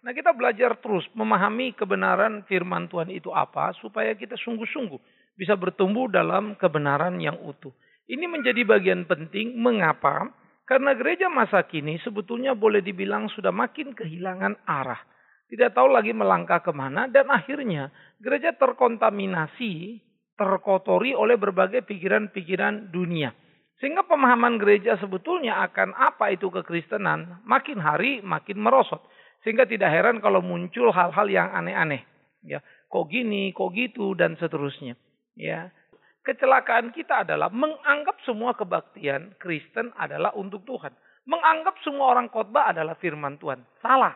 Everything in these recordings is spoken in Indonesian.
Nah, kita belajar terus memahami kebenaran firman Tuhan itu apa supaya kita sungguh-sungguh bisa bertumbuh dalam kebenaran yang utuh. Ini menjadi bagian penting. Mengapa? Karena gereja masa kini sebetulnya boleh dibilang sudah makin kehilangan arah. Tidak tahu lagi melangkah kemana dan akhirnya gereja terkontaminasi, terkotori oleh berbagai pikiran-pikiran dunia. Sehingga pemahaman gereja sebetulnya akan apa itu kekristenan makin hari makin merosot. Sehingga tidak heran kalau muncul hal-hal yang aneh-aneh. Ya, kok gini, kok gitu, dan seterusnya. Ya, kecelakaan kita adalah menganggap semua kebaktian Kristen adalah untuk Tuhan. Menganggap semua orang khotbah adalah firman Tuhan. Salah.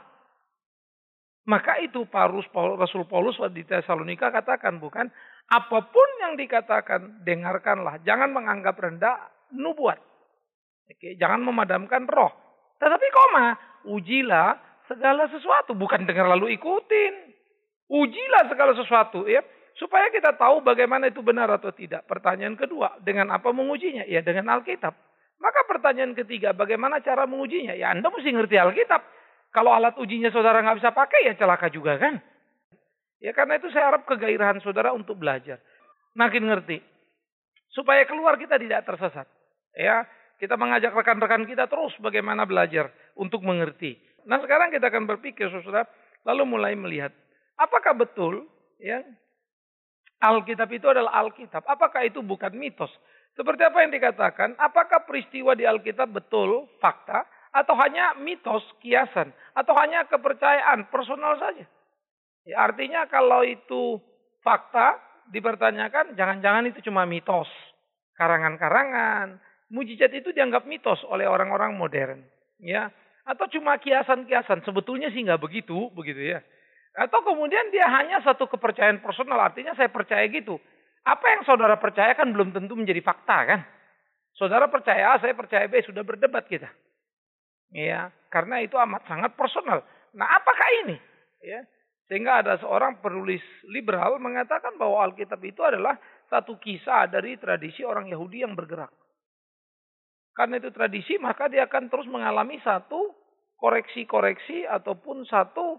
Maka itu Rasul Paulus di Tesalonika katakan, bukan? Apapun yang dikatakan, dengarkanlah. Jangan menganggap rendah nubuat. Oke, jangan memadamkan roh. Tetapi ujilah segala sesuatu. Bukan dengar lalu ikutin. Ujilah segala sesuatu, ya. Supaya kita tahu bagaimana itu benar atau tidak. Pertanyaan kedua, dengan apa mengujinya? Ya, dengan Alkitab. Maka pertanyaan ketiga, bagaimana cara mengujinya? Ya, Anda mesti ngerti Alkitab. Kalau alat ujinya saudara nggak bisa pakai, ya celaka juga kan? Ya, karena itu saya harap kegairahan saudara untuk belajar. Makin ngerti. Supaya keluar kita tidak tersesat. Ya, kita mengajak rekan-rekan kita terus bagaimana belajar untuk mengerti. Nah, sekarang kita akan berpikir saudara, lalu mulai melihat apakah betul ya Alkitab itu adalah Alkitab? Apakah itu bukan mitos? Seperti apa yang dikatakan? Apakah peristiwa di Alkitab betul fakta atau hanya mitos, kiasan, atau hanya kepercayaan personal saja? Ya, artinya kalau itu fakta dipertanyakan, jangan-jangan itu cuma mitos, karangan-karangan. Mujizat itu dianggap mitos oleh orang-orang modern, ya, atau cuma kiasan-kiasan. Sebetulnya sih nggak begitu ya. Atau kemudian dia hanya satu kepercayaan personal, artinya saya percaya gitu. Apa yang saudara percaya kan belum tentu menjadi fakta kan? Saudara percaya A, saya percaya B, sudah berdebat kita. Ya, karena itu amat sangat personal. Nah, apakah ini? Ya, sehingga ada seorang penulis liberal mengatakan bahwa Alkitab itu adalah satu kisah dari tradisi orang Yahudi yang bergerak. Karena itu tradisi, maka dia akan terus mengalami satu koreksi-koreksi ataupun satu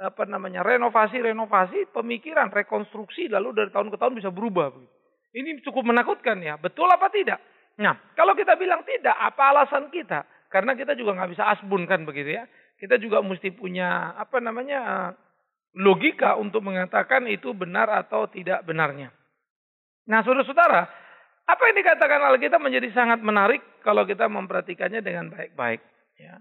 renovasi pemikiran, rekonstruksi, lalu dari tahun ke tahun bisa berubah. Ini cukup menakutkan ya, betul apa tidak? Nah, kalau kita bilang tidak, apa alasan kita? Karena kita juga nggak bisa asbun kan begitu ya. Kita juga mesti punya logika untuk mengatakan itu benar atau tidak benarnya. Nah, saudara-saudara, apa yang dikatakan Alkitab menjadi sangat menarik kalau kita memperhatikannya dengan baik-baik. Ya.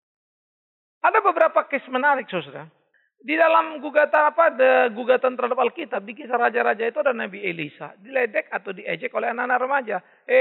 Ada beberapa case menarik, saudara. Di dalam gugatan terhadap Alkitab, di kisah raja-raja itu ada Nabi Elisa. Diledek atau diejek oleh anak-anak remaja.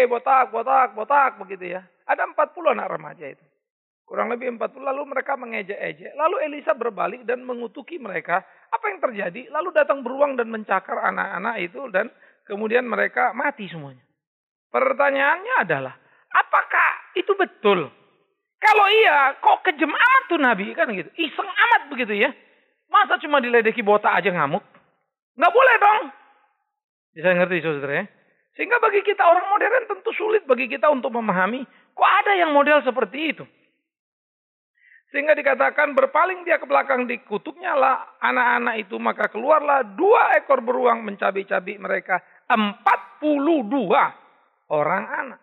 Botak, begitu ya. Ada 40 anak remaja itu. Kurang lebih 40, lalu mereka mengejek-ejek. Lalu Elisa berbalik dan mengutuki mereka. Apa yang terjadi? Lalu datang beruang dan mencakar anak-anak itu dan kemudian mereka mati semuanya. Pertanyaannya adalah, apakah itu betul? Kalau iya, kok kejem amat tuh Nabi? Kan gitu. Iseng amat begitu ya. Masa cuma diledeki botak aja ngamuk? Nggak boleh dong. Bisa ngerti saudara ya? Sehingga bagi kita orang modern tentu sulit bagi kita untuk memahami. Kok ada yang model seperti itu? Sehingga dikatakan berpaling dia ke belakang, dikutuknya lah anak-anak itu. Maka keluarlah 2 ekor beruang mencabik-cabik mereka. 42 orang anak.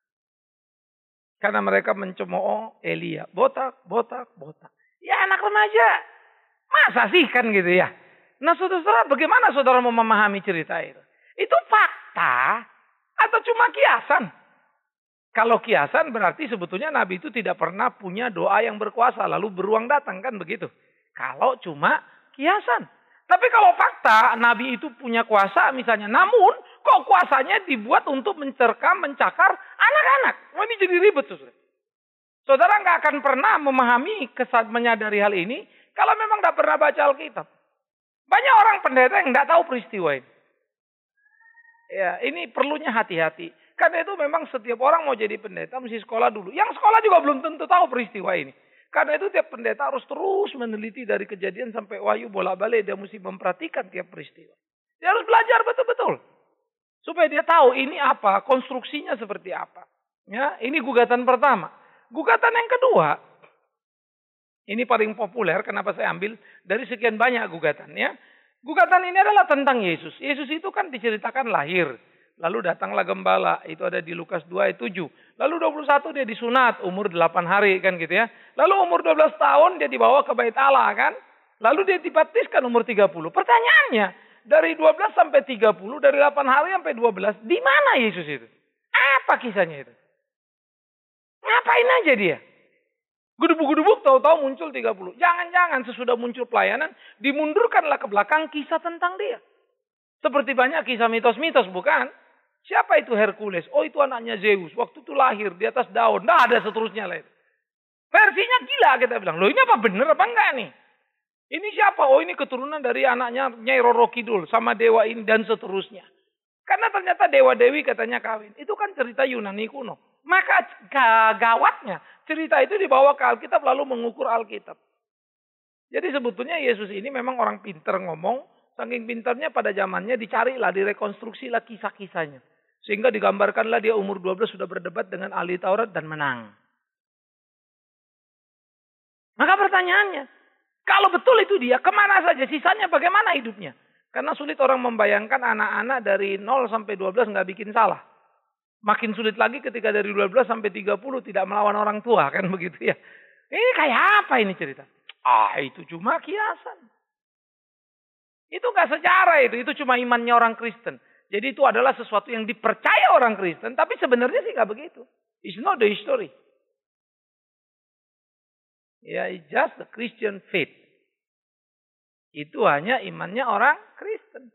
Karena mereka mencemooh Elia. Botak. Ya anak remaja. Masa sih kan gitu ya. Nah saudara, bagaimana saudara mau memahami cerita itu? Itu fakta atau cuma kiasan? Kalau kiasan berarti sebetulnya Nabi itu tidak pernah punya doa yang berkuasa. Lalu beruang datang kan begitu. Kalau cuma kiasan. Tapi kalau fakta Nabi itu punya kuasa misalnya. Namun kok kuasanya dibuat untuk mencakar anak-anak. Wah, ini jadi ribet saudara. Saudara nggak akan pernah memahami menyadari hal ini. Kalau memang tidak pernah baca Alkitab. Banyak orang pendeta yang tidak tahu peristiwa ini. Ya, ini perlunya hati-hati. Karena itu memang setiap orang mau jadi pendeta mesti sekolah dulu. Yang sekolah juga belum tentu tahu peristiwa ini. Karena itu tiap pendeta harus terus meneliti dari Kejadian sampai Wahyu bolak-balik. Dia mesti memperhatikan tiap peristiwa. Dia harus belajar betul-betul. Supaya dia tahu ini apa, konstruksinya seperti apa. Ya, ini gugatan pertama. Gugatan yang kedua. Ini paling populer, kenapa saya ambil dari sekian banyak gugatan ya. Gugatan ini adalah tentang Yesus. Yesus itu kan diceritakan lahir. Lalu datanglah gembala, itu ada di Lukas 2 ayat 7. Lalu 21 dia disunat, umur 8 hari kan gitu ya. Lalu umur 12 tahun dia dibawa ke Bait Allah kan. Lalu dia dibaptiskan umur 30. Pertanyaannya, dari 12 sampai 30, dari 8 hari sampai 12, di mana Yesus itu? Apa kisahnya itu? Ngapain aja dia? Gudubuk-gudubuk tahu-tahu muncul 30. Jangan-jangan sesudah muncul pelayanan, dimundurkanlah ke belakang kisah tentang dia. Seperti banyak kisah mitos-mitos, bukan? Siapa itu Hercules? Oh, itu anaknya Zeus. Waktu itu lahir di atas daun. Nah, ada seterusnya lah itu. Versinya gila kita bilang. Loh, ini apa bener apa enggak nih? Ini siapa? Oh, ini keturunan dari anaknya Nyai Roro Kidul sama dewa ini dan seterusnya. Karena ternyata dewa-dewi katanya kawin. Itu kan cerita Yunani kuno. Maka gawatnya cerita itu dibawa ke Alkitab lalu mengukur Alkitab. Jadi sebetulnya Yesus ini memang orang pinter ngomong. Saking pintarnya pada zamannya dicarilah, direkonstruksilah kisah-kisahnya. Sehingga digambarkanlah dia umur 12 sudah berdebat dengan ahli Taurat dan menang. Maka pertanyaannya, kalau betul itu dia, kemana saja? Sisanya bagaimana hidupnya? Karena sulit orang membayangkan anak-anak dari 0 sampai 12 nggak bikin salah. Makin sulit lagi ketika dari 12 sampai 30 tidak melawan orang tua. Kan begitu ya. Ini kayak apa ini cerita? Itu cuma kiasan. Itu nggak sejarah itu. Itu cuma imannya orang Kristen. Jadi itu adalah sesuatu yang dipercaya orang Kristen. Tapi sebenarnya sih nggak begitu. It's not the history. Ya, it's just the Christian faith. Itu hanya imannya orang Kristen.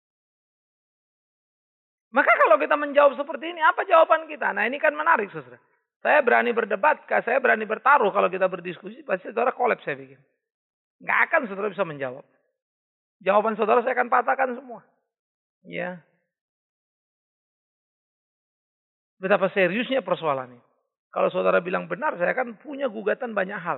Maka kalau kita menjawab seperti ini, apa jawaban kita? Nah ini kan menarik, saudara. Saya berani berdebat, saya berani bertaruh kalau kita berdiskusi, pasti saudara kolaps saya pikir. Nggak akan saudara bisa menjawab. Jawaban saudara saya akan patahkan semua. Ya. Betapa seriusnya persoalan ini. Kalau saudara bilang benar, saya akan punya gugatan banyak hal.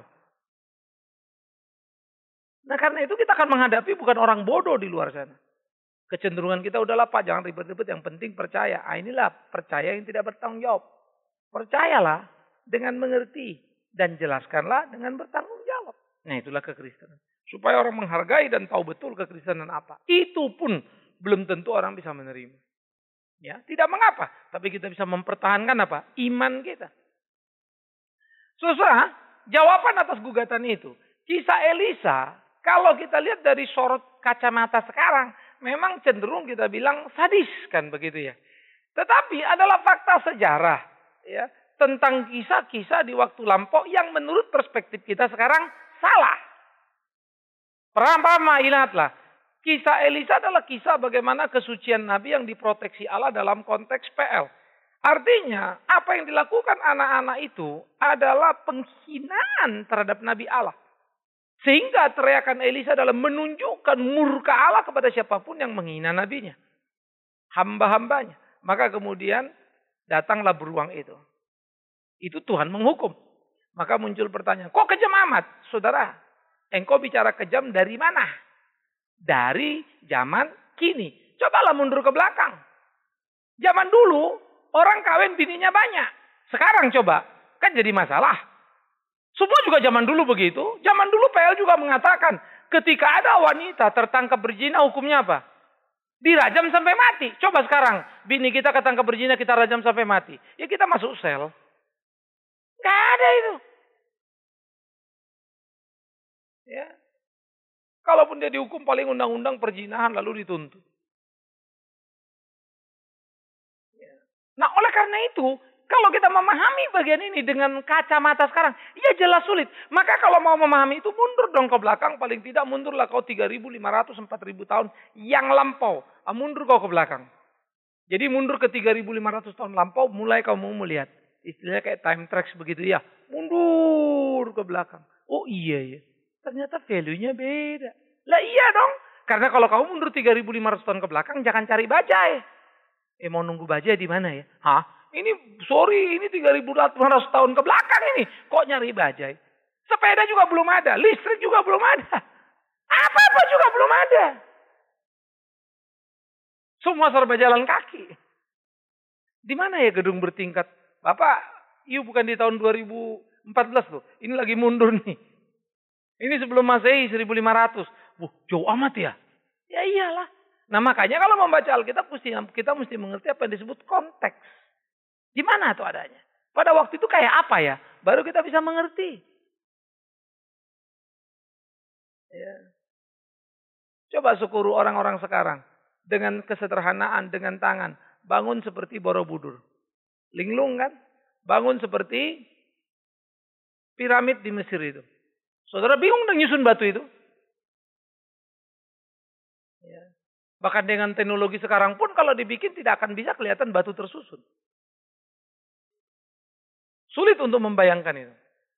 Nah karena itu kita akan menghadapi bukan orang bodoh di luar sana. Kecenderungan kita udahlah Pak, jangan ribet-ribet, yang penting percaya. Inilah percaya yang tidak bertanggung jawab. Percayalah dengan mengerti dan jelaskanlah dengan bertanggung jawab. Nah itulah kekristenan. Supaya orang menghargai dan tahu betul kekristenan apa. Itu pun belum tentu orang bisa menerima. Ya, tidak mengapa, tapi kita bisa mempertahankan apa? Iman kita. Saudara, jawaban atas gugatan itu, kisah Elisa, kalau kita lihat dari sorot kacamata sekarang, memang cenderung kita bilang sadis kan begitu ya. Tetapi adalah fakta sejarah ya tentang kisah-kisah di waktu lampau yang menurut perspektif kita sekarang salah. Pertama ingatlah, kisah Elisa adalah kisah bagaimana kesucian Nabi yang diproteksi Allah dalam konteks PL. Artinya apa yang dilakukan anak-anak itu adalah penghinaan terhadap Nabi Allah. Sehingga teriakan Elisa adalah menunjukkan murka Allah kepada siapapun yang menghina nabinya. Hamba-hambanya. Maka kemudian datanglah beruang itu. Itu Tuhan menghukum. Maka muncul pertanyaan, kok kejam amat? Saudara, engkau bicara kejam dari mana? Dari zaman kini. Cobalah mundur ke belakang. Zaman dulu orang kawin bininya banyak. Sekarang coba, kan jadi masalah. Semua juga zaman dulu begitu. Zaman dulu PL juga mengatakan, ketika ada wanita tertangkap berzina hukumnya apa? Dirajam sampai mati. Coba sekarang, bini kita ketangkap berzina kita rajam sampai mati. Ya kita masuk sel. Gak ada itu. Ya. Kalaupun dia dihukum paling undang-undang perzinahan lalu dituntut. Ya. Nah oleh karena itu, kalau kita memahami bagian ini dengan kacamata sekarang, ya jelas sulit. Maka kalau mau memahami itu mundur dong ke belakang. Paling tidak mundurlah kau 3.500, 4.000 tahun yang lampau. Mundur kau ke belakang. Jadi mundur ke 3.500 tahun lampau, mulai kamu melihat. Istilahnya kayak time tracks begitu ya. Mundur ke belakang. Oh iya ya. Ternyata value-nya beda. Lah iya dong. Karena kalau kamu mundur 3.500 tahun ke belakang, jangan cari bajai. Mau nunggu bajai di mana ya? Ini 3.500 tahun ke belakang ini. Kok nyari bajai? Sepeda juga belum ada. Listrik juga belum ada. Apa-apa juga belum ada. Semua serba jalan kaki. Di mana ya gedung bertingkat? Bapak, bukan di tahun 2014 loh. Ini lagi mundur nih. Ini sebelum Masehi 1500. Wah, jauh amat ya? Ya iyalah. Nah makanya kalau membaca Alkitab kita mesti mengerti apa yang disebut konteks. Di mana itu adanya? Pada waktu itu kayak apa ya? Baru kita bisa mengerti. Ya. Coba syukuru orang-orang sekarang. Dengan kesederhanaan, dengan tangan. Bangun seperti Borobudur. Linglung kan? Bangun seperti piramid di Mesir itu. Saudara bingung dengan nyusun batu itu? Ya. Bahkan dengan teknologi sekarang pun kalau dibikin tidak akan bisa kelihatan batu tersusun. Sulit untuk membayangkan itu.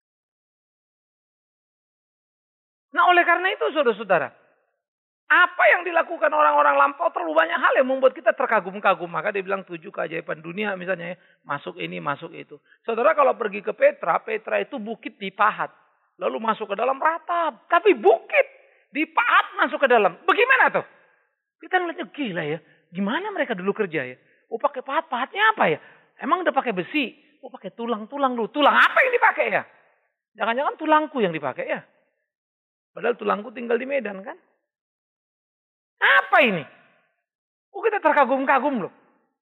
Nah oleh karena itu saudara-saudara. Apa yang dilakukan orang-orang lampau terlalu banyak hal yang membuat kita terkagum-kagum. Maka dia bilang 7 keajaiban dunia misalnya ya. Masuk ini, masuk itu. Saudara kalau pergi ke Petra itu bukit dipahat. Lalu masuk ke dalam ratap. Tapi bukit dipahat masuk ke dalam. Bagaimana tuh? Kita ngeliatnya gila ya. Gimana mereka dulu kerja ya? Oh pakai pahat-pahatnya apa ya? Emang udah pakai besi? Oh pakai tulang-tulang dulu. Tulang apa yang dipakai ya? Jangan-jangan tulangku yang dipakai ya? Padahal tulangku tinggal di Medan kan? Apa ini? Oh kita terkagum-kagum loh.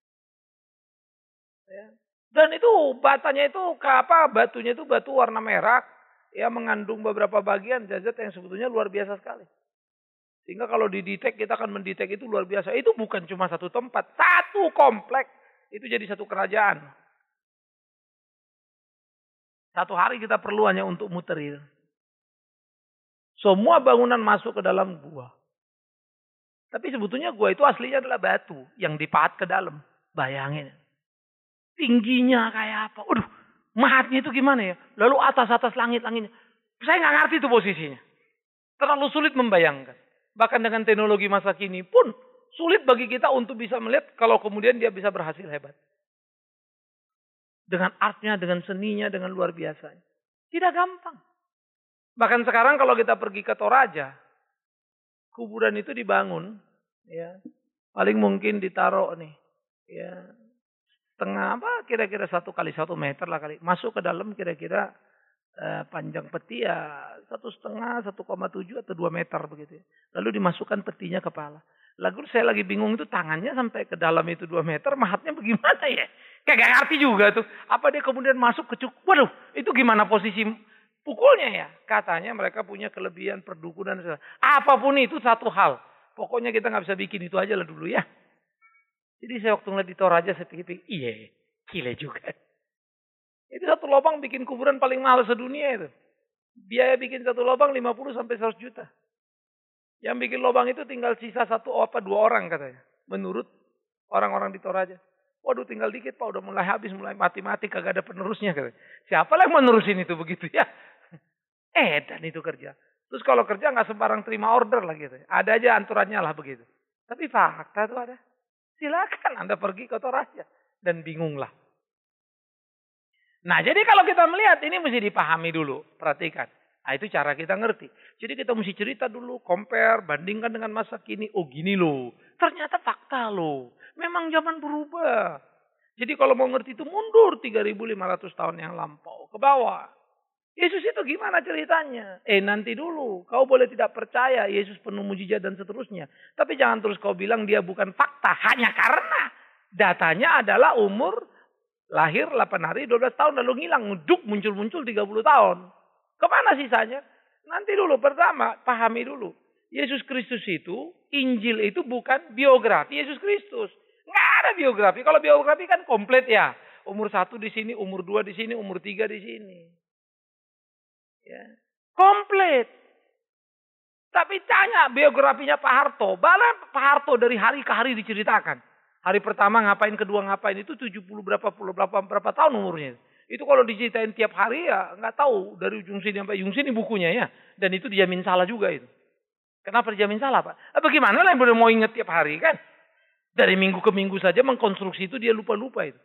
Ya. Dan itu batanya itu batunya itu batu warna merah. Ya mengandung beberapa bagian zat yang sebetulnya luar biasa sekali. Sehingga kalau didetek kita akan mendetek itu luar biasa. Itu bukan cuma satu tempat. Satu komplek. Itu jadi satu kerajaan. Satu hari kita perlu hanya untuk muter itu. Semua bangunan masuk ke dalam gua. Tapi sebetulnya gua itu aslinya adalah batu yang dipahat ke dalam. Bayangin. Tingginya kayak apa. Waduh, mahatnya itu gimana ya. Lalu atas-atas langit-langitnya. Saya nggak ngerti itu posisinya. Terlalu sulit membayangkan. Bahkan dengan teknologi masa kini pun sulit bagi kita untuk bisa melihat kalau kemudian dia bisa berhasil hebat. Dengan artnya, dengan seninya, dengan luar biasanya. Tidak gampang. Bahkan sekarang kalau kita pergi ke Toraja, kuburan itu dibangun, ya, paling mungkin ditaruh nih, ya, setengah kira-kira 1 x 1 meter lah kali, masuk ke dalam kira-kira panjang peti ya 1,5, 1,7 atau 2 meter begitu. Lalu dimasukkan petinya kepala. Lalu saya lagi bingung itu tangannya sampai ke dalam itu 2 meter, mahatnya bagaimana ya? Kayak gak ngerti juga tuh. Apa dia kemudian masuk ke waduh, itu gimana posisi pukulnya ya? Katanya mereka punya kelebihan perdukunan. Apapun itu satu hal. Pokoknya kita nggak bisa bikin itu aja lah dulu ya. Jadi saya waktu ngeliat di Toraja saya pikir, iya, gila juga. Itu satu lubang bikin kuburan paling mahal sedunia itu. Biaya bikin satu lubang 50 sampai 100 juta. Yang bikin lubang itu tinggal sisa 1 apa 2 orang katanya. Menurut orang-orang di Toraja. Waduh tinggal dikit Pak, udah mulai habis, mulai mati-mati, kagak ada penerusnya katanya. Siapa yang menerusin itu begitu ya? Dan itu kerja. Terus kalau kerja nggak sembarang terima order lah gitu. Ada aja aturannya lah begitu. Tapi fakta itu ada. Silakan Anda pergi ke Toraja dan bingunglah. Nah jadi kalau kita melihat ini mesti dipahami dulu. Perhatikan. Nah itu cara kita ngerti. Jadi kita mesti cerita dulu, compare, bandingkan dengan masa kini. Oh gini loh. Ternyata fakta loh. Memang zaman berubah. Jadi kalau mau ngerti itu mundur 3.500 tahun yang lampau. Ke bawah. Yesus itu gimana ceritanya? Nanti dulu. Kau boleh tidak percaya Yesus penuh mujizat dan seterusnya. Tapi jangan terus kau bilang dia bukan fakta. Hanya karena datanya adalah umur lahir 8 hari 12 tahun lalu ngilang. Ngeduk muncul-muncul 30 tahun. Kemana sisanya? Nanti dulu. Pertama pahami dulu. Yesus Kristus itu, Injil itu bukan biografi Yesus Kristus. Nggak ada biografi. Kalau biografi kan komplit ya. Umur 1 di sini, umur 2 di sini, umur 3 di sini. Ya. Komplit. Tapi tanya biografinya Pak Harto. Bahkan Pak Harto dari hari ke hari diceritakan. Hari pertama ngapain, kedua ngapain, itu 70 berapa tahun umurnya. Itu kalau diceritain tiap hari ya nggak tahu dari ujung sini sampai ujung sini bukunya ya. Dan itu dijamin salah juga itu. Kenapa dijamin salah Pak? Bagaimana lah yang boleh mau ingat tiap hari kan? Dari minggu ke minggu saja mengkonstruksi itu dia lupa-lupa itu.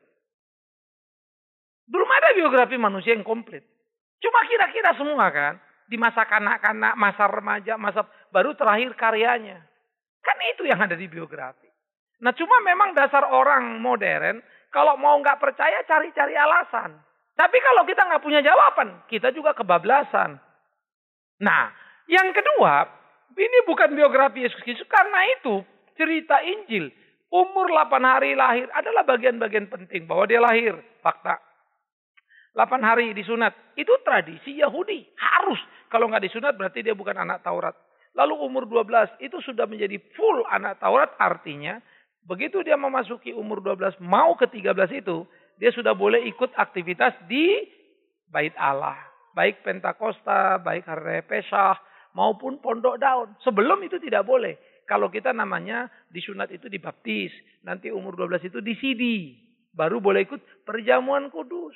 Belum ada biografi manusia yang komplit. Cuma kira-kira semua kan. Di masa kanak-kanak, masa remaja, masa baru terakhir karyanya. Kan itu yang ada di biografi. Nah cuma memang dasar orang modern. Kalau mau nggak percaya cari-cari alasan. Tapi kalau kita nggak punya jawaban. Kita juga kebablasan. Nah, yang kedua, ini bukan biografi Yesus Kristus. Karena itu, cerita Injil, umur 8 hari lahir adalah bagian-bagian penting. Bahwa dia lahir, fakta. 8 hari disunat. Itu tradisi Yahudi. Harus. Kalau nggak disunat berarti dia bukan anak Taurat. Lalu umur 12 itu sudah menjadi full anak Taurat. Artinya begitu dia memasuki umur 12 mau ke 13 itu. Dia sudah boleh ikut aktivitas di Bait Allah. Baik Pentakosta, baik Hari Raya Pesah maupun Pondok Daun. Sebelum itu tidak boleh. Kalau kita namanya disunat itu dibaptis. Nanti umur 12 itu disidi. Baru boleh ikut perjamuan kudus.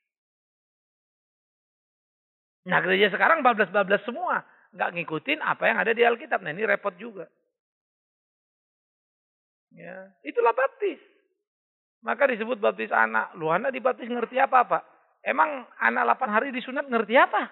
Nah gereja sekarang bablas-bablas semua. Nggak ngikutin apa yang ada di Alkitab. Nah ini repot juga. Ya, itulah baptis. Maka disebut baptis anak. Lu anak dibaptis ngerti apa Pak? Emang anak 8 hari disunat ngerti apa?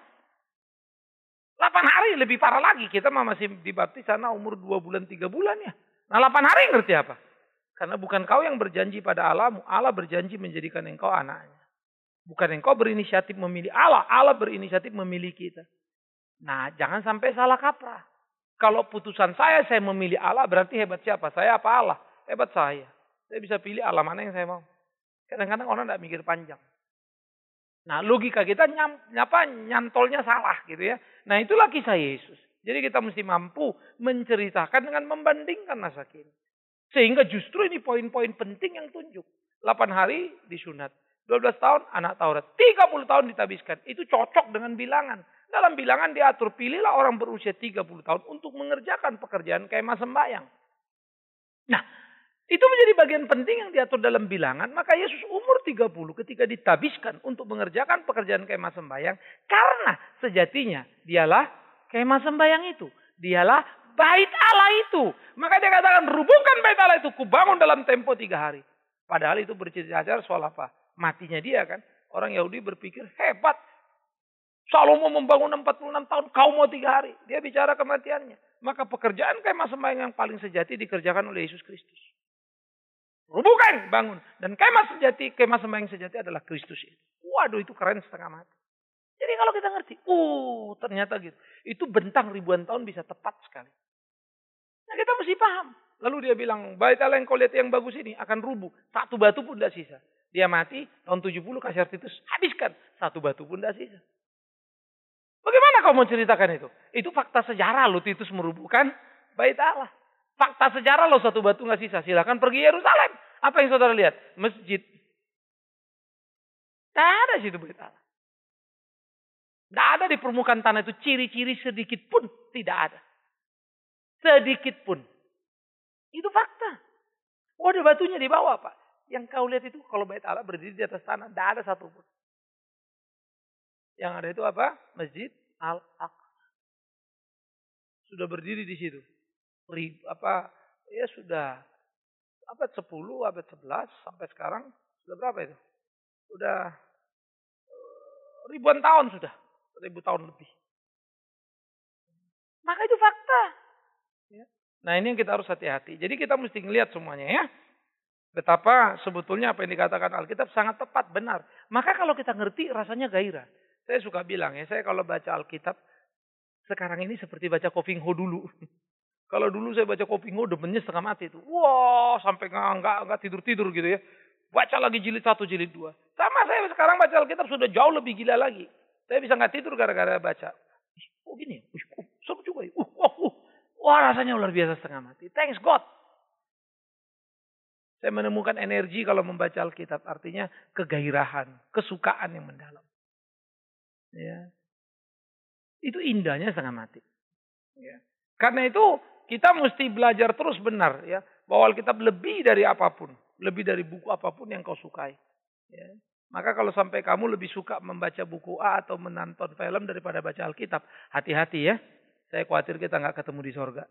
8 hari lebih parah lagi. Kita masih dibaptis anak umur 2 bulan 3 bulan ya. Nah 8 hari ngerti apa? Karena bukan kau yang berjanji pada Allah. Allah berjanji menjadikan engkau anaknya. Bukan engkau berinisiatif memilih Allah. Allah berinisiatif memilih kita. Nah jangan sampai salah kaprah. Kalau putusan saya memilih Allah berarti hebat siapa? Saya apa Allah? Hebat saya. Saya bisa pilih Allah mana yang saya mau. Kadang-kadang orang tidak mikir panjang. Nah logika kita nyantolnya salah gitu ya. Nah itulah kisah Yesus. Jadi kita mesti mampu menceritakan dengan membandingkan masa kini. Sehingga justru ini poin-poin penting yang tunjuk. 8 hari disunat. 12 tahun anak Taurat. 30 tahun ditabiskan. Itu cocok dengan bilangan. Dalam bilangan diatur pilihlah orang berusia 30 tahun untuk mengerjakan pekerjaan kemah sembahyang. Nah, itu menjadi bagian penting yang diatur dalam bilangan. Maka Yesus umur 30 ketika ditabiskan untuk mengerjakan pekerjaan kemah sembahyang. Karena sejatinya dialah kemah sembahyang itu. Dialah bait Allah itu. Maka dia katakan rubuhkan bait Allah itu. Kubangun dalam tempo 3 hari. Padahal itu bercerita soal apa? Matinya dia kan. Orang Yahudi berpikir hebat. Salomo membangun 46 tahun. Kau mau 3 hari. Dia bicara kematiannya. Maka pekerjaan kemah sembahyang yang paling sejati dikerjakan oleh Yesus Kristus. Rubuhkan, bangun. Dan kemah sembahyang sejati adalah Kristus itu. Waduh itu keren setengah mati. Jadi kalau kita ngerti. Ternyata gitu. Itu bentang ribuan tahun bisa tepat sekali. Nah kita mesti paham. Lalu dia bilang. Bait Allah yang kau lihat yang bagus ini akan rubuh. Satu batu pun tidak sisa. Dia mati tahun 70 kasih Titus. Habiskan. Satu batu pun tidak sisa. Bagaimana kau mau ceritakan itu? Itu fakta sejarah loh Titus merubuhkan bait Allah. Fakta sejarah loh satu batu nggak sisa. Silakan pergi Yerusalem. Apa yang saudara lihat? Masjid. Tidak ada situ bait Allah. Tidak ada di permukaan tanah itu ciri-ciri sedikit pun tidak ada. Sedikit pun. Itu fakta. Ada batunya di bawah Pak. Yang kau lihat itu kalau bait Allah berdiri di atas tanah. Tidak ada satupun. Yang ada itu apa? Masjid Al-Aqsa. Sudah berdiri di situ. Sudah abad 10, abad 11 sampai sekarang sudah berapa itu? Sudah ribuan tahun sudah. 1000 tahun lebih. Maka itu fakta. Nah ini yang kita harus hati-hati. Jadi kita mesti ngelihat semuanya ya. Betapa sebetulnya apa yang dikatakan Alkitab sangat tepat, benar. Maka kalau kita ngerti rasanya gairah. Saya suka bilang ya, saya kalau baca Alkitab sekarang ini seperti baca Kopingho dulu. Kalau dulu saya baca Kopingho demennya setengah mati itu. Wah, sampai nggak tidur-tidur gitu ya. Baca lagi jilid 1, jilid 2. Sama saya sekarang baca Alkitab sudah jauh lebih gila lagi. Saya bisa nggak tidur gara-gara baca. Gini. Seru juga ya. Wah, rasanya luar biasa setengah mati. Thanks God. Saya menemukan energi kalau membaca Alkitab. Artinya kegairahan, kesukaan yang mendalam. Ya. Itu indahnya setengah mati. Ya. Karena itu kita mesti belajar terus benar ya, bahwa Alkitab lebih dari apapun, lebih dari buku apapun yang kau sukai. Ya. Maka kalau sampai kamu lebih suka membaca buku A atau menonton film daripada baca Alkitab, hati-hati ya. Saya khawatir kita nggak ketemu di sorga.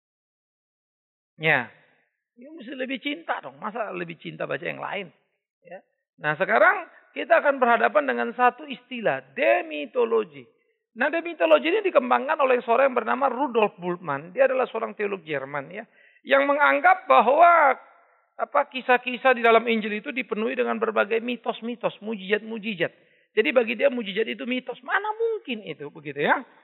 Ya, mesti lebih cinta dong. Masa lebih cinta baca yang lain? Ya. Nah sekarang kita akan berhadapan dengan satu istilah, demitologi. Nah demitologi ini dikembangkan oleh seorang yang bernama Rudolf Bultmann. Dia adalah seorang teolog Jerman ya, yang menganggap bahwa kisah-kisah di dalam Injil itu dipenuhi dengan berbagai mitos-mitos, mujizat-mujizat. Jadi bagi dia mujizat itu mitos. Mana mungkin itu begitu ya?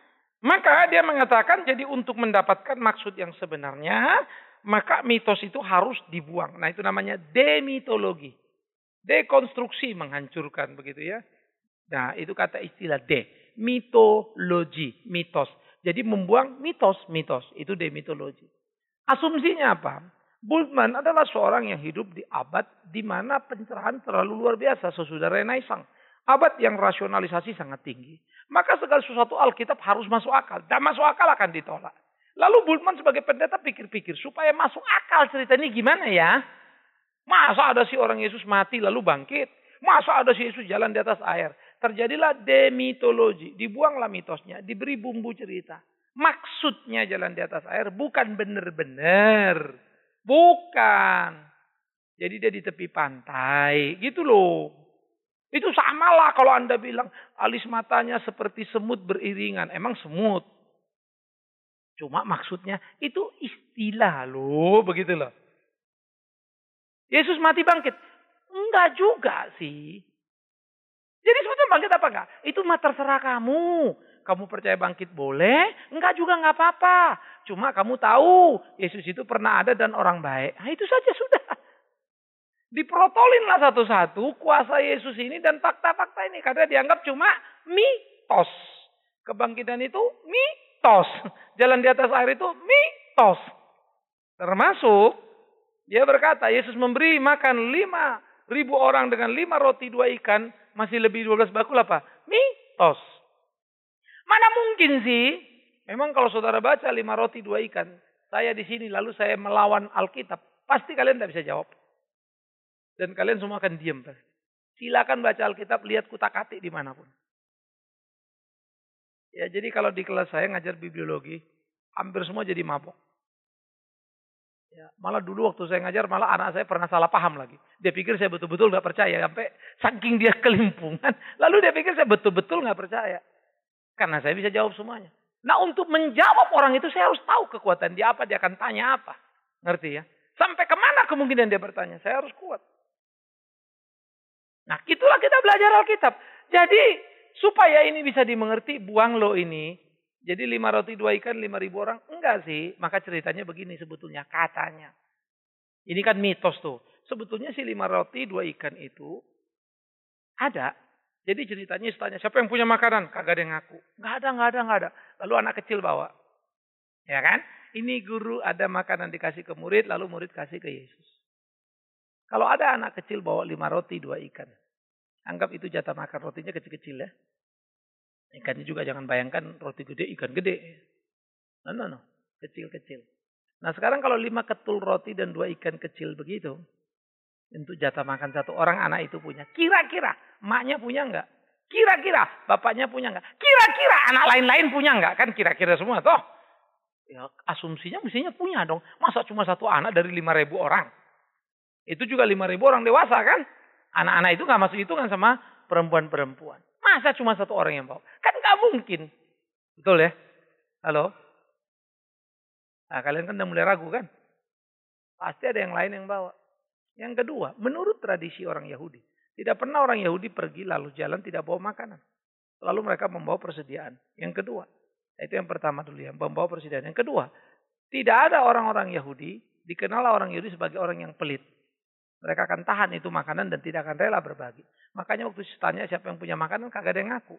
Maka dia mengatakan jadi untuk mendapatkan maksud yang sebenarnya, maka mitos itu harus dibuang. Nah itu namanya demitologi. Dekonstruksi, menghancurkan begitu ya. Nah itu kata istilah mitologi, mitos. Jadi membuang mitos. Itu demitologi. Asumsinya apa? Bultmann adalah seorang yang hidup di abad di mana pencerahan terlalu luar biasa sesudah Renaissance. Abad yang rasionalisasi sangat tinggi. Maka segala sesuatu Alkitab harus masuk akal. Dan masuk akal akan ditolak. Lalu Bultmann sebagai pendeta pikir-pikir. Supaya masuk akal cerita ini gimana ya? Masa ada si orang Yesus mati lalu bangkit? Masa ada si Yesus jalan di atas air? Terjadilah demitologi. Dibuanglah mitosnya. Diberi bumbu cerita. Maksudnya jalan di atas air bukan benar-benar. Bukan. Jadi dia di tepi pantai. Gitu loh. Itu samalah kalau Anda bilang alis matanya seperti semut beriringan. Emang semut. Cuma maksudnya itu istilah loh. Begitu loh. Yesus mati bangkit. Enggak juga sih. Jadi sebetulnya bangkit apa enggak? Itu mah terserah kamu. Kamu percaya bangkit boleh. Enggak juga enggak apa-apa. Cuma kamu tahu Yesus itu pernah ada dan orang baik. Nah itu saja sudah. Diprotolinlah satu-satu kuasa Yesus ini dan fakta-fakta ini. Karena dianggap cuma mitos. Kebangkitan itu mitos. Jalan di atas air itu mitos. Termasuk dia berkata Yesus memberi makan 5.000 orang dengan 5 roti 2 ikan. Masih lebih 12 bakul apa? Mitos. Mana mungkin sih? Memang kalau saudara baca 5 roti 2 ikan. Saya di sini lalu saya melawan Alkitab. Pasti kalian tidak bisa jawab. Dan kalian semua akan diam. Silakan baca Alkitab, lihat kutak-katik dimanapun. Ya, jadi kalau di kelas saya ngajar bibliologi, hampir semua jadi mabok. Ya, malah dulu waktu saya ngajar, malah anak saya pernah salah paham lagi. Dia pikir saya betul-betul gak percaya. Sampai saking dia kelimpungan. Lalu dia pikir saya betul-betul gak percaya. Karena saya bisa jawab semuanya. Nah untuk menjawab orang itu saya harus tahu kekuatan dia apa. Dia akan tanya apa. Ngerti ya? Sampai kemana kemungkinan dia bertanya. Saya harus kuat. Nah itulah kita belajar Alkitab. Jadi supaya ini bisa dimengerti, buang lo ini. Jadi 5 roti 2 ikan 5.000 orang. Enggak sih. Maka ceritanya begini sebetulnya. Katanya. Ini kan mitos tuh. Sebetulnya si 5 roti 2 ikan itu ada. Jadi ceritanya tanya siapa yang punya makanan? Kagak ada yang ngaku. Enggak ada. Lalu anak kecil bawa. Ya kan? Ini guru ada makanan dikasih ke murid. Lalu murid kasih ke Yesus. Kalau ada anak kecil bawa 5 roti 2 ikan. Anggap itu jatah makan rotinya kecil-kecil ya. Ikannya juga jangan bayangkan roti gede, ikan gede. No. Kecil-kecil. Nah sekarang kalau 5 ketul roti dan 2 ikan kecil begitu. Untuk jatah makan satu orang anak itu punya. Kira-kira maknya punya enggak? Kira-kira bapaknya punya enggak? Kira-kira anak lain-lain punya enggak? Kan kira-kira semua toh. Ya asumsinya mestinya punya dong. Masa cuma satu anak dari 5.000 orang? Itu juga 5.000 orang dewasa kan? Anak-anak itu gak masuk hitungan sama perempuan-perempuan. Masa cuma satu orang yang bawa? Kan gak mungkin. Betul ya? Halo? Nah kalian kan udah mulai ragu kan? Pasti ada yang lain yang bawa. Yang kedua, menurut tradisi orang Yahudi. Tidak pernah orang Yahudi pergi lalu jalan tidak bawa makanan. Selalu mereka membawa persediaan. Yang kedua, itu yang pertama dulu ya, membawa persediaan. Yang kedua, tidak ada orang-orang Yahudi, dikenal orang Yahudi sebagai orang yang pelit. Mereka akan tahan itu makanan dan tidak akan rela berbagi. Makanya waktu tanya siapa yang punya makanan, kagak ada yang ngaku.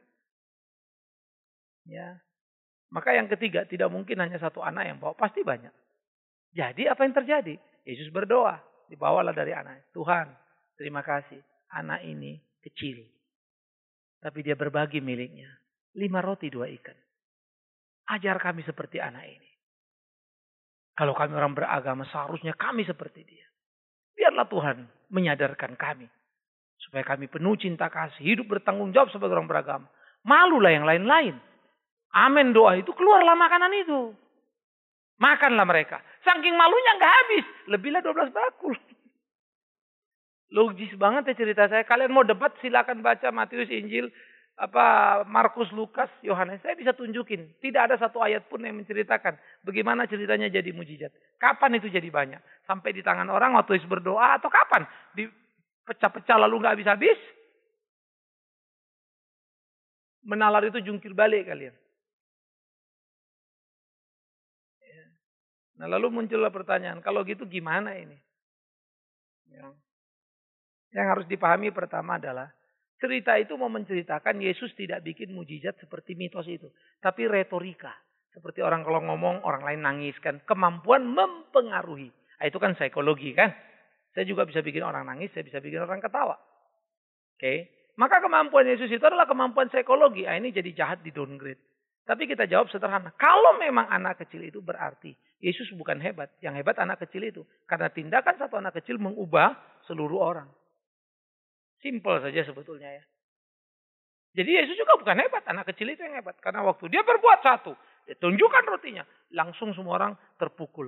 Ya. Maka yang ketiga, tidak mungkin hanya satu anak yang bawa, pasti banyak. Jadi apa yang terjadi? Yesus berdoa, dibawalah dari anak. Tuhan, terima kasih. Anak ini kecil. Tapi dia berbagi miliknya. 5 roti 2 ikan. Ajar kami seperti anak ini. Kalau kami orang beragama, seharusnya kami seperti dia. Biarlah Tuhan menyadarkan kami. Supaya kami penuh cinta kasih. Hidup bertanggung jawab sebagai orang beragama. Malulah yang lain-lain. Amin doa itu keluarlah makanan itu. Makanlah mereka. Saking malunya gak habis. Lebihlah 12 bakul. Logis banget ya cerita saya. Kalian mau debat silakan baca Matius, Injil, Markus, Lukas, Yohanes. Saya bisa tunjukin. Tidak ada satu ayat pun yang menceritakan bagaimana ceritanya jadi mujizat. Kapan itu jadi banyak? Sampai di tangan orang waktu Yesus berdoa atau kapan? Dipecah-pecah lalu nggak habis-habis? Menalar itu jungkir balik kalian. Nah lalu muncullah pertanyaan, kalau gitu gimana ini? Yang harus dipahami pertama adalah, cerita itu mau menceritakan Yesus tidak bikin mujizat seperti mitos itu. Tapi retorika. Seperti orang kalau ngomong, orang lain nangis kan. Kemampuan mempengaruhi. Nah, itu kan psikologi kan. Saya juga bisa bikin orang nangis, saya bisa bikin orang ketawa. Oke. Maka kemampuan Yesus itu adalah kemampuan psikologi. Nah, ini jadi jahat di downgrade. Tapi kita jawab sederhana. Kalau memang anak kecil itu berarti Yesus bukan hebat. Yang hebat anak kecil itu. Karena tindakan satu anak kecil mengubah seluruh orang. Simpel saja sebetulnya ya. Jadi Yesus juga bukan hebat. Anak kecil itu yang hebat. Karena waktu dia berbuat satu. Dia tunjukkan rotinya. Langsung semua orang terpukul.